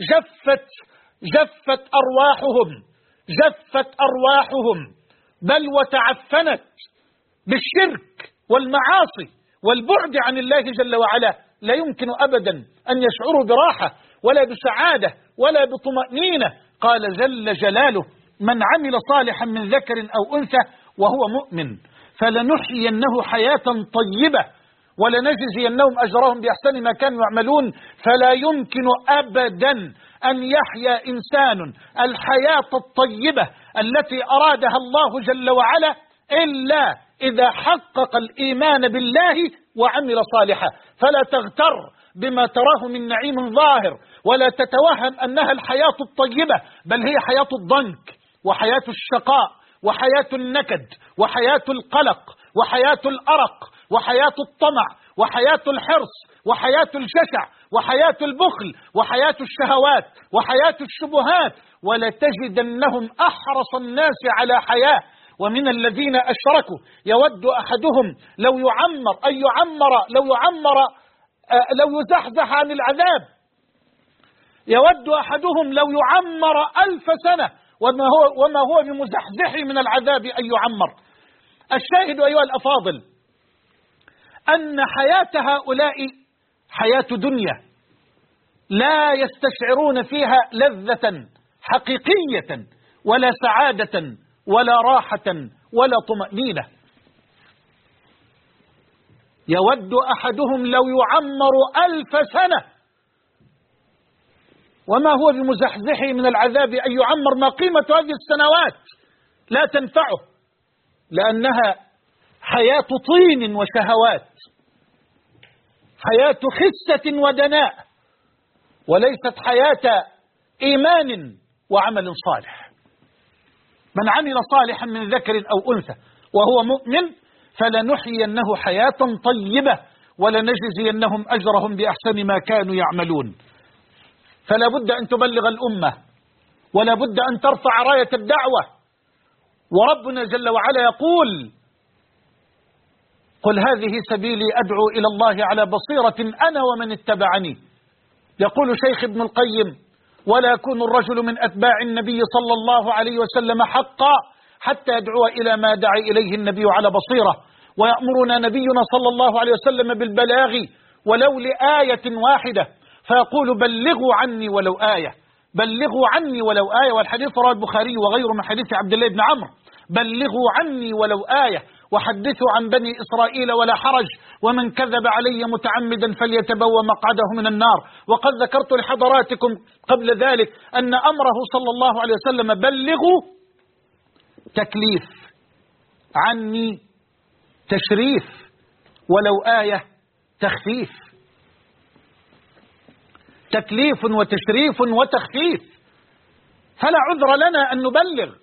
جفت أرواحهم بل وتعفنت بالشرك والمعاصي والبعد عن الله جل وعلا. لا يمكن أبدا أن يشعروا براحة ولا بسعادة ولا بطمأنينة. قال جل جلاله: من عمل صالحا من ذكر أو أنثى وهو مؤمن فلنحيينه حياة طيبة ولنجزينهم أجرهم بأحسن ما كانوا يعملون. فلا يمكن أبدا أن يحيا إنسان الحياة الطيبة التي أرادها الله جل وعلا إلا إذا حقق الإيمان بالله وعمل صالحا. فلا تغتر بما تراه من نعيم ظاهر ولا تتوهم أنها الحياة الطيبة، بل هي حياة الضنك وحياة الشقاء وحياة النكد وحياة القلق وحياة الأرق وحياة الطمع وحياة الحرص وحياة الجشع وحياة البخل وحياة الشهوات وحياة الشبهات. ولتجدنهم أحرص الناس على حياة. ومن الذين أشركوا يود أحدهم لو يزحزح عن العذاب يود أحدهم لو يعمر 1000 سنة وما هو بمزحزحه من العذاب أن يعمر. الشاهد أيها الأفاضل أن حياة هؤلاء حياة دنيا لا يستشعرون فيها لذة حقيقية ولا سعادة ولا راحة ولا طمأنينة. يود أحدهم لو يعمر 1000 سنة وما هو بمزحزحه من العذاب أن يعمر. ما قيمة هذه السنوات؟ لا تنفعه، لأنها حياة طين وشهوات، حياة خسة ودناء، وليست حياة إيمان وعمل صالح. من عمل صالحا من ذكر أو أنثى وهو مؤمن فلنحيينه حياة طيبة ولنجزينهم أجرهم بأحسن ما كانوا يعملون. فلا بد أن تبلغ الأمة، ولا بد أن ترفع راية الدعوة. وربنا جل وعلا يقول: قل هذه سبيلي أدعو إلى الله على بصيرة أنا ومن اتبعني. يقول شيخ ابن القيم: ولا يكون الرجل من أتباع النبي صلى الله عليه وسلم حقا حتى يدعو إلى ما دعا إليه النبي على بصيرة. ويأمرنا نبينا صلى الله عليه وسلم بالبلاغ ولو لآية واحدة، فيقول: بلغوا عني ولو آية، بلغوا عني ولو آية. والحديث رواه البخاري وغيره من حديث عبد الله بن عمرو: بلغوا عني ولو آية وحدثوا عن بني إسرائيل ولا حرج، ومن كذب علي متعمدا فليتبوأ مقعده من النار. وقد ذكرت لحضراتكم قبل ذلك أن أمره صلى الله عليه وسلم بلغوا تكليف، عني تشريف، ولو آية تخفيف. تكليف وتشريف وتخفيف، فلا عذر لنا أن نبلغ.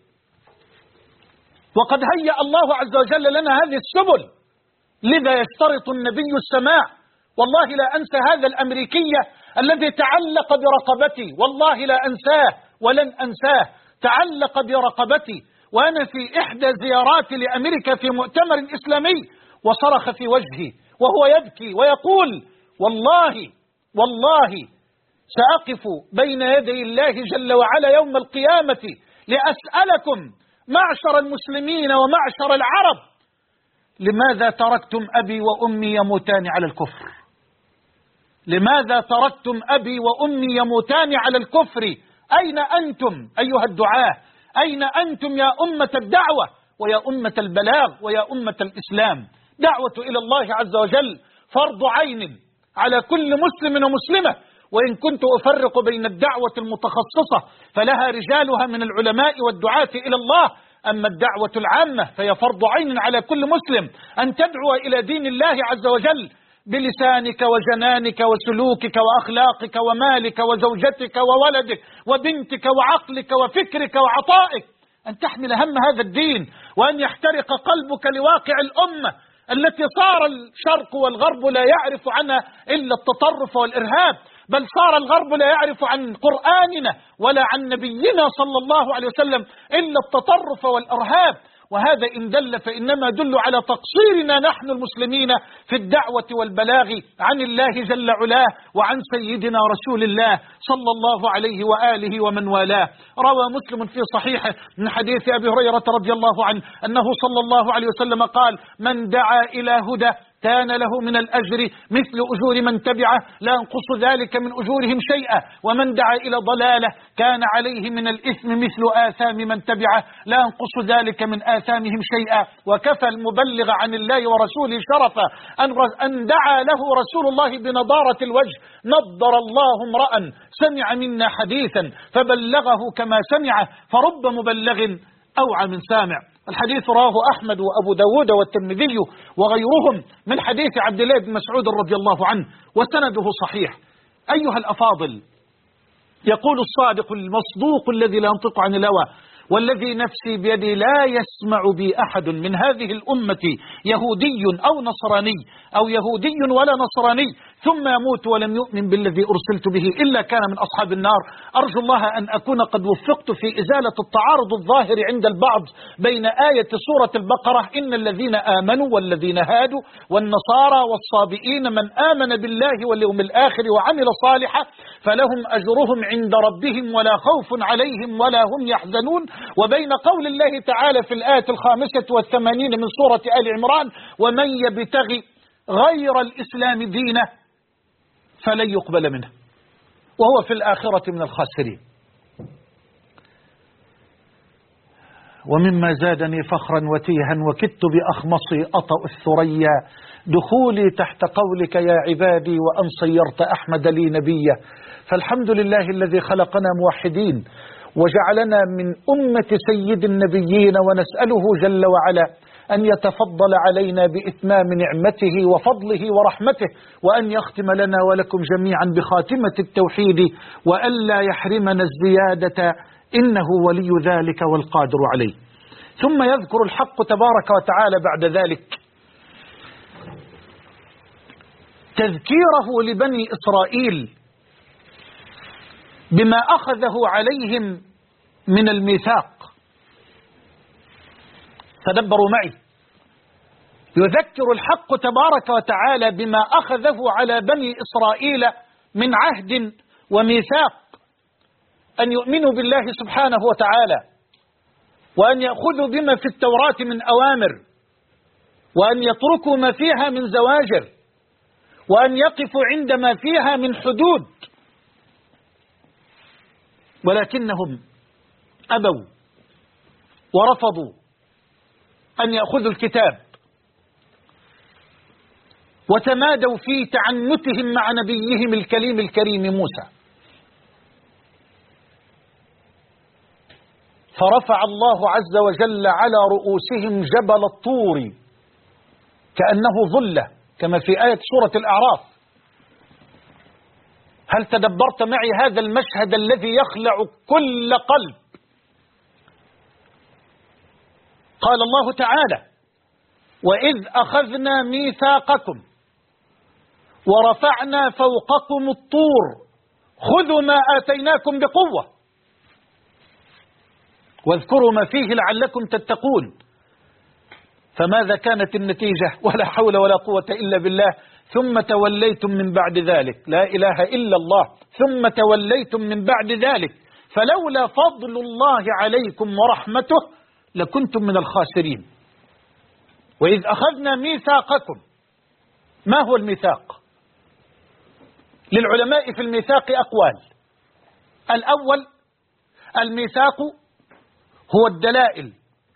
وقد هيأ الله عز وجل لنا هذه السبل، لذا يشترط النبي السماع. والله لا أنسى هذا الأمريكي الذي تعلق برقبتي، والله لا أنساه ولن أنساه. تعلق برقبتي وأنا في إحدى زياراتي لأمريكا في مؤتمر إسلامي، وصرخ في وجهي وهو يبكي ويقول: والله سأقف بين يدي الله جل وعلا يوم القيامة لأسألكم معشر المسلمين ومعشر العرب: لماذا تركتم أبي وأمي يموتان على الكفر؟ لماذا تركتم أبي وأمي يموتان على الكفر؟ أين أنتم أيها الدعاة؟ أين أنتم يا أمة الدعوة ويا أمة البلاغ ويا أمة الإسلام؟ دعوة إلى الله عز وجل فرض عين على كل مسلم ومسلمة. وإن كنت أفرق بين الدعوة المتخصصة فلها رجالها من العلماء والدعاة إلى الله، أما الدعوة العامة فهي فرض عين على كل مسلم أن تدعو إلى دين الله عز وجل بلسانك وجنانك وسلوكك وأخلاقك ومالك وزوجتك وولدك وبنتك وعقلك وفكرك وعطائك، أن تحمل هم هذا الدين، وأن يحترق قلبك لواقع الأمة التي صار الشرق والغرب لا يعرف عنها إلا التطرف والإرهاب، بل صار الغرب لا يعرف عن قرآننا ولا عن نبينا صلى الله عليه وسلم إلا التطرف والإرهاب. وهذا إن دل فإنما يدل على تقصيرنا نحن المسلمين في الدعوة والبلاغ عن الله جل علاه وعن سيدنا رسول الله صلى الله عليه وآله ومن والاه. روى مسلم في صحيحه من حديث أبي هريرة رضي الله عنه أنه صلى الله عليه وسلم قال: من دعا إلى هدى كان له من الأجر مثل أجور من تبعه لا ينقص ذلك من أجورهم شيئا، ومن دعا إلى ضلالة كان عليه من الإثم مثل آثام من تبعه لا ينقص ذلك من آثامهم شيئا. وكفى المبلغ عن الله ورسوله شرفا أن دعا له رسول الله بنضارة الوجه: نضر الله امرأ سمع منا حديثا فبلغه كما سمعه، فرب مبلغ أوعى من سامع. الحديث رواه أحمد وأبو داود والترمذي وغيرهم من حديث عبد الله بن مسعود رضي الله عنه، وسنده صحيح. أيها الأفاضل، يقول الصادق المصدوق الذي لا ينطق عن الهوى: والذي نفسي بيده لا يسمع بي أحد من هذه الأمة يهودي أو نصراني أو يهودي ولا نصراني ثم يموت ولم يؤمن بالذي أرسلت به إلا كان من أصحاب النار. أرجو الله أن أكون قد وفقت في إزالة التعارض الظاهر عند البعض بين آية سورة البقرة إن الذين آمنوا والذين هادوا والنصارى والصابئين من آمن بالله واليوم الآخر وعمل صالحا فلهم أجرهم عند ربهم ولا خوف عليهم ولا هم يحزنون، وبين قول الله تعالى في الآية 85 من سورة آل عمران ومن يبتغي غير الإسلام دينه فلن يقبل منه وهو في الآخرة من الخاسرين. ومما زادني فخرا وتيها وكدت بأخمصي أطأ الثريا دخولي تحت قولك يا عبادي وأن صيرت أحمد لي نبيا. فالحمد لله الذي خلقنا موحدين وجعلنا من أمة سيد النبيين، ونسأله جل وعلا أن يتفضل علينا بإتمام نعمته وفضله ورحمته، وأن يختم لنا ولكم جميعا بخاتمة التوحيد، وألا يحرمنا الزيادة إنه ولي ذلك والقادر عليه. ثم يذكر الحق تبارك وتعالى بعد ذلك تذكيره لبني إسرائيل بما أخذه عليهم من الميثاق. تدبروا معي، يذكر الحق تبارك وتعالى بما أخذه على بني إسرائيل من عهد وميثاق أن يؤمنوا بالله سبحانه وتعالى، وأن يأخذوا بما في التوراة من أوامر، وأن يتركوا ما فيها من زواجر، وأن يقفوا عند ما فيها من حدود، ولكنهم أبوا ورفضوا أن يأخذوا الكتاب، وتمادوا في تعنتهم مع نبيهم الكليم الكريم موسى. فرفع الله عز وجل على رؤوسهم جبل الطور كأنه ظلة كما في آية سورة الأعراف. هل تدبرت معي هذا المشهد الذي يخلع كل قلب؟ قال الله تعالى وإذ أخذنا ميثاقكم ورفعنا فوقكم الطور خذوا ما آتيناكم بقوة واذكروا ما فيه لعلكم تتقون. فماذا كانت النتيجة؟ ولا حول ولا قوة إلا بالله. ثم توليتم من بعد ذلك، لا إله إلا الله، ثم توليتم من بعد ذلك فلولا فضل الله عليكم ورحمته لكنتم من الخاسرين. وإذ أخذنا ميثاقكم، ما هو الميثاق؟ للعلماء في الميثاق أقوال. الأول، الميثاق هو الدلائل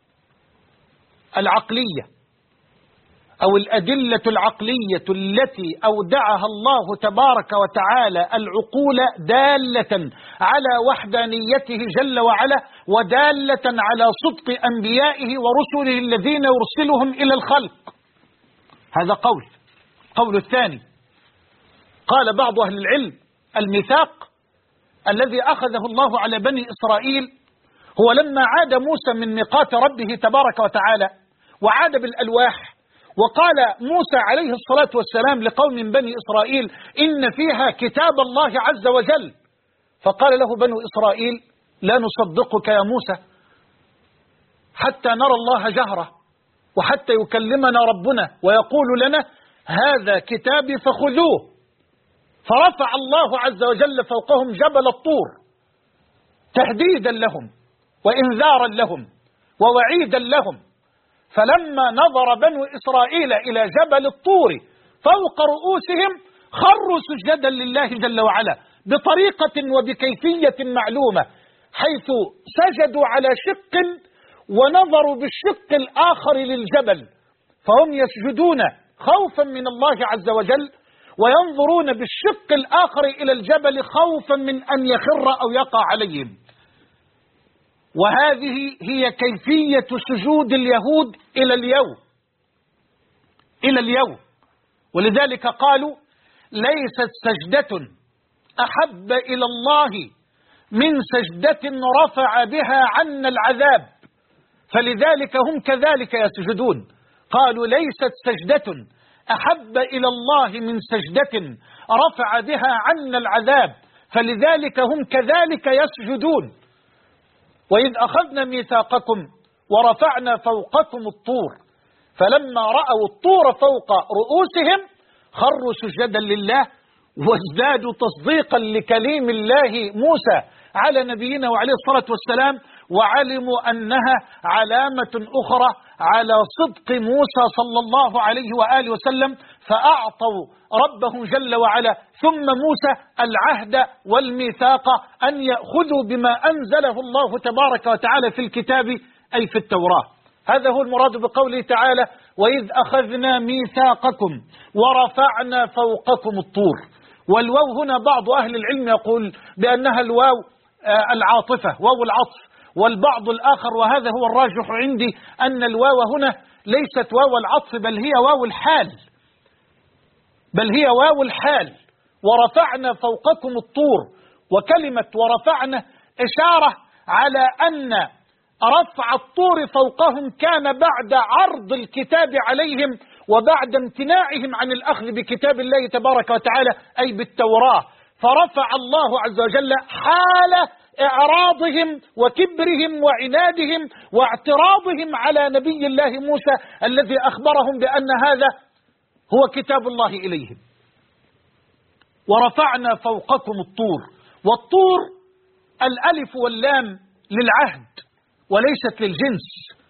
العقلية أو الأدلة العقلية التي أودعها الله تبارك وتعالى العقول دالة على وحدانيته جل وعلا، ودالة على صدق أنبيائه ورسله الذين يرسلهم إلى الخلق. هذا قول الثاني، قال بعض أهل العلم الميثاق الذي أخذه الله على بني إسرائيل هو لما عاد موسى من ميقات ربه تبارك وتعالى وعاد بالألواح، وقال موسى عليه الصلاة والسلام لقوم بني إسرائيل إن فيها كتاب الله عز وجل، فقال له بنو إسرائيل لا نصدقك يا موسى حتى نرى الله جهرة وحتى يكلمنا ربنا ويقول لنا هذا كتابي فخذوه. فرفع الله عز وجل فوقهم جبل الطور تهديدا لهم وإنذارا لهم ووعيدا لهم. فلما نظر بنو إسرائيل إلى جبل الطور فوق رؤوسهم خروا سجدا لله جل وعلا بطريقة وبكيفية معلومة، حيث سجدوا على شق ونظروا بالشق الآخر للجبل، فهم يسجدون خوفا من الله عز وجل وينظرون بالشق الآخر إلى الجبل خوفا من أن يخر أو يقع عليهم. وهذه هي كيفية سجود اليهود إلى اليوم. ولذلك قالوا ليست سجدة أحب إلى الله من سجدة رفع بها عنا العذاب، فلذلك هم كذلك يسجدون. قالوا ليست سجدة أحب إلى الله من سجدة رفع بها عنا العذاب، فلذلك هم كذلك يسجدون. وإذ أخذنا ميثاقكم ورفعنا فوقكم الطور، فلما رأوا الطور فوق رؤوسهم خروا سجدا لله وازدادوا تصديقا لكليم الله موسى على نبينا وعليه الصلاة والسلام، وعلموا أنها علامة أخرى على صدق موسى صلى الله عليه وآله وسلم، فأعطوا ربهم جل وعلا ثم موسى العهد والميثاق أن يأخذوا بما أنزله الله تبارك وتعالى في الكتاب أي في التوراة. هذا هو المراد بقوله تعالى: وإذ أخذنا ميثاقكم ورفعنا فوقكم الطور. والواو هنا بعض أهل العلم يقول بأنها الواو العاطفة، واو العطف، والبعض الآخر وهذا هو الراجح عندي أن الواو هنا ليست واو العطف بل هي واو الحال، ورفعنا فوقكم الطور. وكلمة ورفعنا إشارة على أن رفع الطور فوقهم كان بعد عرض الكتاب عليهم وبعد امتناعهم عن الأخذ بكتاب الله تبارك وتعالى أي بالتوراة، فرفع الله عز وجل حال إعراضهم وكبرهم وعنادهم واعتراضهم على نبي الله موسى الذي أخبرهم بأن هذا هو كتاب الله إليهم. ورفعنا فوقكم الطور، والطور الألف واللام للعهد وليست للجنس،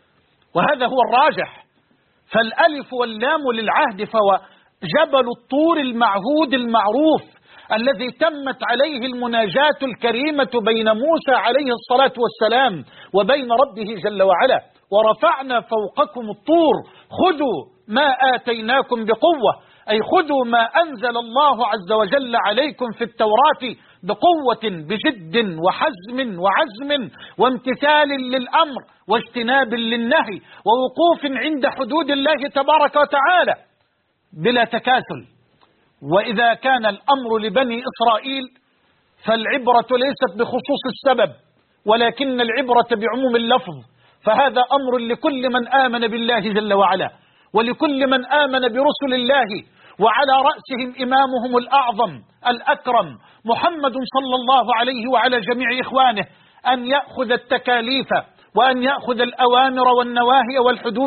وهذا هو الراجح، فالألف واللام للعهد، فهو جبل الطور المعهود المعروف الذي تمت عليه المناجاة الكريمة بين موسى عليه الصلاة والسلام وبين ربه جل وعلا. ورفعنا فوقكم الطور خذوا ما آتيناكم بقوة، أي خذوا ما أنزل الله عز وجل عليكم في التوراة بقوة بجد وحزم وعزم وامتثال للأمر واجتناب للنهي ووقوف عند حدود الله تبارك وتعالى بلا تكاسل. وإذا كان الأمر لبني إسرائيل فالعبرة ليست بخصوص السبب ولكن العبرة بعموم اللفظ، فهذا أمر لكل من آمن بالله جل وعلا ولكل من آمن برسل الله، وعلى رأسهم إمامهم الأعظم الأكرم محمد صلى الله عليه وعلى جميع إخوانه، أن يأخذ التكاليف وأن يأخذ الأوامر والنواهي والحدود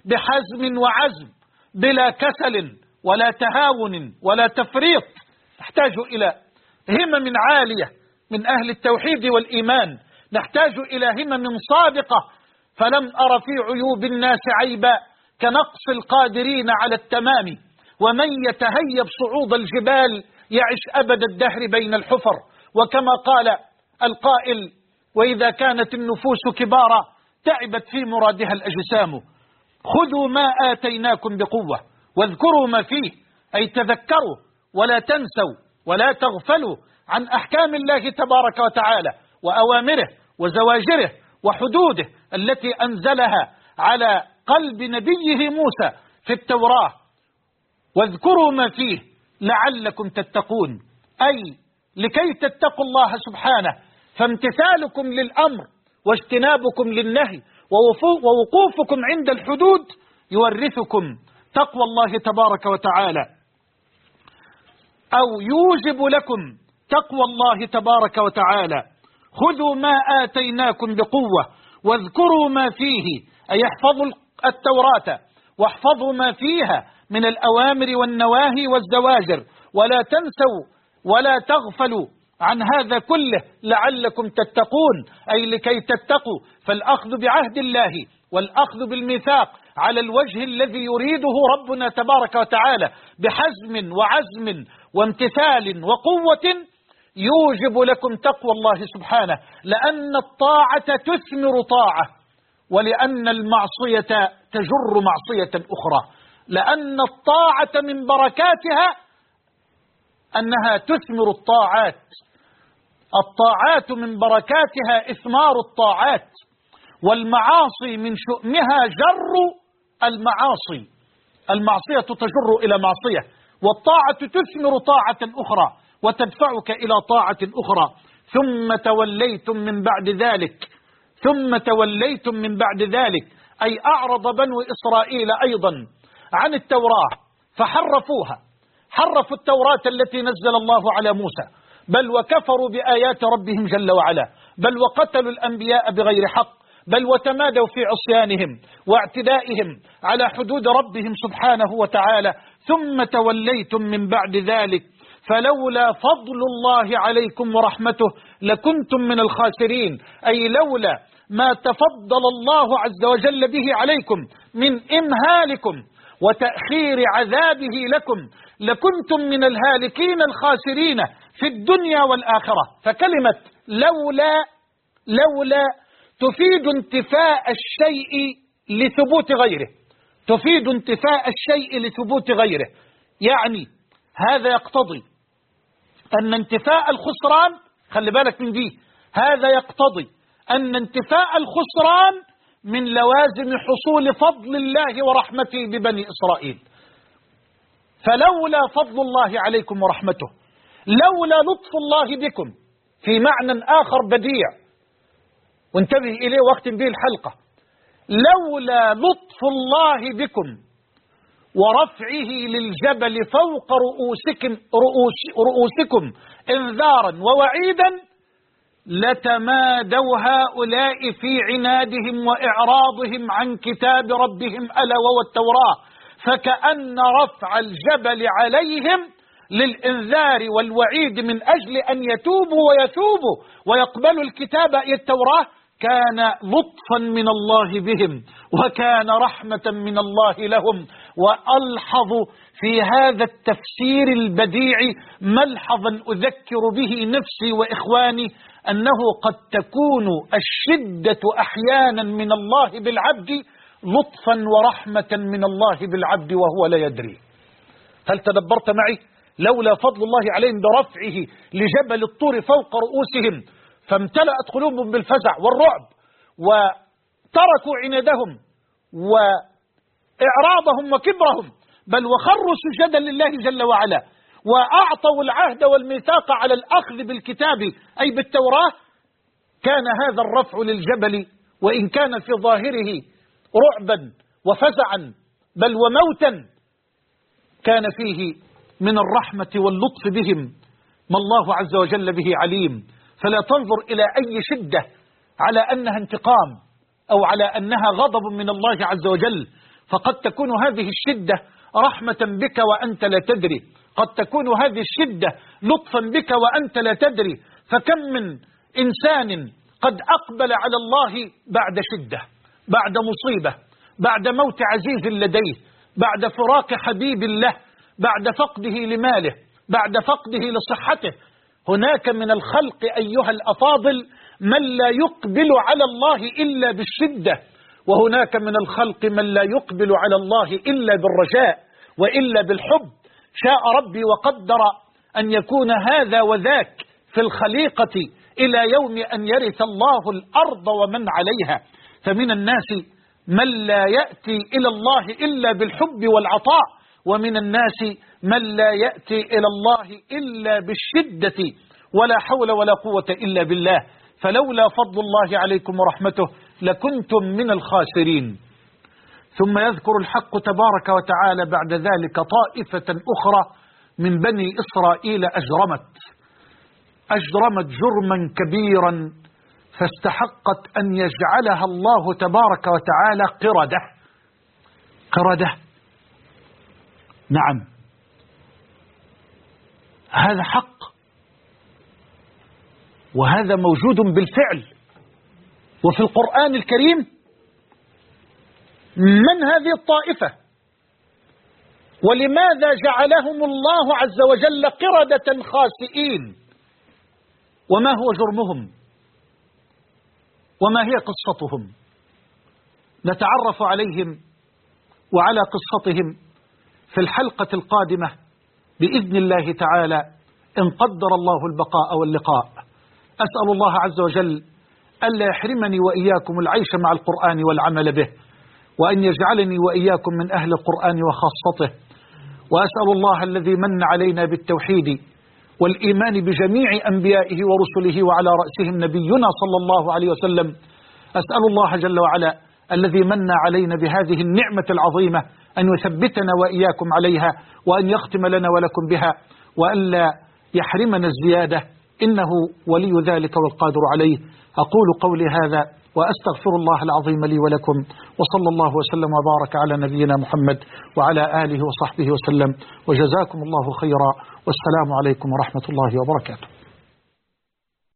بحزم وعزم بلا كسل ولا تهاون ولا تفريط. نحتاج إلى همم عالية من أهل التوحيد والإيمان، نحتاج إلى همم صادقة، فلم أر في عيوب الناس عيبا كنقص القادرين على التمام، ومن يتهيب صعود الجبال يعش أبد الدهر بين الحفر. وكما قال القائل: وإذا كانت النفوس كبارا تعبت في مرادها الأجسام. خذوا ما آتيناكم بقوة واذكروا ما فيه، أي تذكروا ولا تنسوا ولا تغفلوا عن أحكام الله تبارك وتعالى وأوامره وزواجره وحدوده التي أنزلها على قلب نبيه موسى في التوراة. واذكروا ما فيه لعلكم تتقون، أي لكي تتقوا الله سبحانه، فامتثالكم للأمر واجتنابكم للنهي ووقوفكم عند الحدود يورثكم تقوى الله تبارك وتعالى، أو يوجب لكم تقوى الله تبارك وتعالى. خذوا ما آتيناكم بقوة واذكروا ما فيه، أي احفظوا التوراة واحفظوا ما فيها من الأوامر والنواهي والزواجر، ولا تنسوا ولا تغفلوا عن هذا كله لعلكم تتقون، أي لكي تتقوا. فالأخذ بعهد الله والأخذ بالميثاق على الوجه الذي يريده ربنا تبارك وتعالى بحزم وعزم وامتثال وقوة يوجب لكم تقوى الله سبحانه، لأن الطاعة تثمر طاعة، ولأن المعصية تجر معصية أخرى، لأن الطاعة من بركاتها أنها تثمر الطاعات، الطاعات من بركاتها إثمار الطاعات، والمعاصي من شؤمها جر المعاصي، المعصية تجر إلى معصية، والطاعة تثمر طاعة أخرى وتدفعك إلى طاعة أخرى. ثم توليتم من بعد ذلك، أي أعرض بنو إسرائيل أيضا عن التوراة فحرفوها، حرفوا التوراة التي نزل الله على موسى، بل وكفروا بآيات ربهم جل وعلا، بل وقتلوا الأنبياء بغير حق، بل وتمادوا في عصيانهم واعتدائهم على حدود ربهم سبحانه وتعالى، ثم توليتم من بعد ذلك فلولا فضل الله عليكم ورحمته لكنتم من الخاسرين. أي لولا ما تفضل الله عز وجل به عليكم من إمهالكم وتأخير عذابه لكم لكنتم من الهالكين الخاسرين في الدنيا والآخرة. فكلمة لولا تفيد انتفاء الشيء لثبوت غيره، تفيد انتفاء الشيء لثبوت غيره. يعني هذا يقتضي أن انتفاء الخسران، خلي بالك من دي، هذا يقتضي أن انتفاء الخسران من لوازم حصول فضل الله ورحمته ببني إسرائيل. فلولا فضل الله عليكم ورحمته، لولا لطف الله بكم، في معنى آخر بديع وانتبه إليه واختم به الحلقة، لولا لطف الله بكم ورفعه للجبل فوق رؤوسكم إنذارا ووعيدا لتمادوا هؤلاء في عنادهم وإعراضهم عن كتاب ربهم ألا وهو التوراة، فكأن رفع الجبل عليهم للإنذار والوعيد من أجل أن يتوبوا ويثوبوا ويقبلوا الكتاب التوراة كان لطفا من الله بهم وكان رحمة من الله لهم. وألحظ في هذا التفسير البديع ملحظا أذكر به نفسي وإخواني أنه قد تكون الشدة أحيانا من الله بالعبد لطفا ورحمة من الله بالعبد وهو لا يدري. هل تدبرت معي؟ لولا فضل الله عليهم برفعه لجبل الطور فوق رؤوسهم فامتلأت قلوبهم بالفزع والرعب وتركوا عنادهم وإعراضهم وكبرهم، بل وخروا سجدا لله جل وعلا وأعطوا العهد والميثاق على الأخذ بالكتاب أي بالتوراة، كان هذا الرفع للجبل وإن كان في ظاهره رعبا وفزعا بل وموتا كان فيه من الرحمة واللطف بهم ما الله عز وجل به عليم. فلا تنظر إلى أي شدة على أنها انتقام أو على أنها غضب من الله عز وجل، فقد تكون هذه الشدة رحمة بك وأنت لا تدري، قد تكون هذه الشدة لطفا بك وأنت لا تدري. فكم من إنسان قد أقبل على الله بعد شدة، بعد مصيبة، بعد موت عزيز لديه، بعد فراق حبيب له، بعد فقده لماله، بعد فقده لصحته. هناك من الخلق أيها الأفاضل من لا يقبل على الله إلا بالشدة، وهناك من الخلق من لا يقبل على الله إلا بالرجاء وإلا بالحب. شاء ربي وقدر أن يكون هذا وذاك في الخليقة إلى يوم أن يرث الله الأرض ومن عليها. فمن الناس من لا يأتي إلى الله إلا بالحب والعطاء، ومن الناس من لا يأتي إلى الله إلا بالشدة، ولا حول ولا قوة إلا بالله. فلولا فضل الله عليكم ورحمته لكنتم من الخاسرين. ثم يذكر الحق تبارك وتعالى بعد ذلك طائفة أخرى من بني إسرائيل أجرمت جرما كبيرا فاستحقت أن يجعلها الله تبارك وتعالى قردة. نعم، هذا حق وهذا موجود بالفعل وفي القرآن الكريم. من هذه الطائفة ولماذا جعلهم الله عز وجل قردة خاسئين؟ وما هو جرمهم وما هي قصتهم؟ نتعرف عليهم وعلى قصتهم في الحلقة القادمة بإذن الله تعالى إن قدر الله البقاء واللقاء. أسأل الله عز وجل ألا يحرمني وإياكم العيش مع القرآن والعمل به، وأن يجعلني وإياكم من أهل القرآن وخاصته. وأسأل الله الذي من علينا بالتوحيد والإيمان بجميع أنبيائه ورسله وعلى رأسهم نبينا صلى الله عليه وسلم، أسأل الله جل وعلا الذي من علينا بهذه النعمة العظيمة أن يثبتنا وإياكم عليها، وأن يختم لنا ولكم بها، وألا يحرمنا الزيادة، إنه ولي ذلك والقادر عليه. أقول قولي هذا وأستغفر الله العظيم لي ولكم، وصلى الله وسلم وبارك على نبينا محمد وعلى آله وصحبه وسلم، وجزاكم الله خيرا، والسلام عليكم ورحمة الله وبركاته.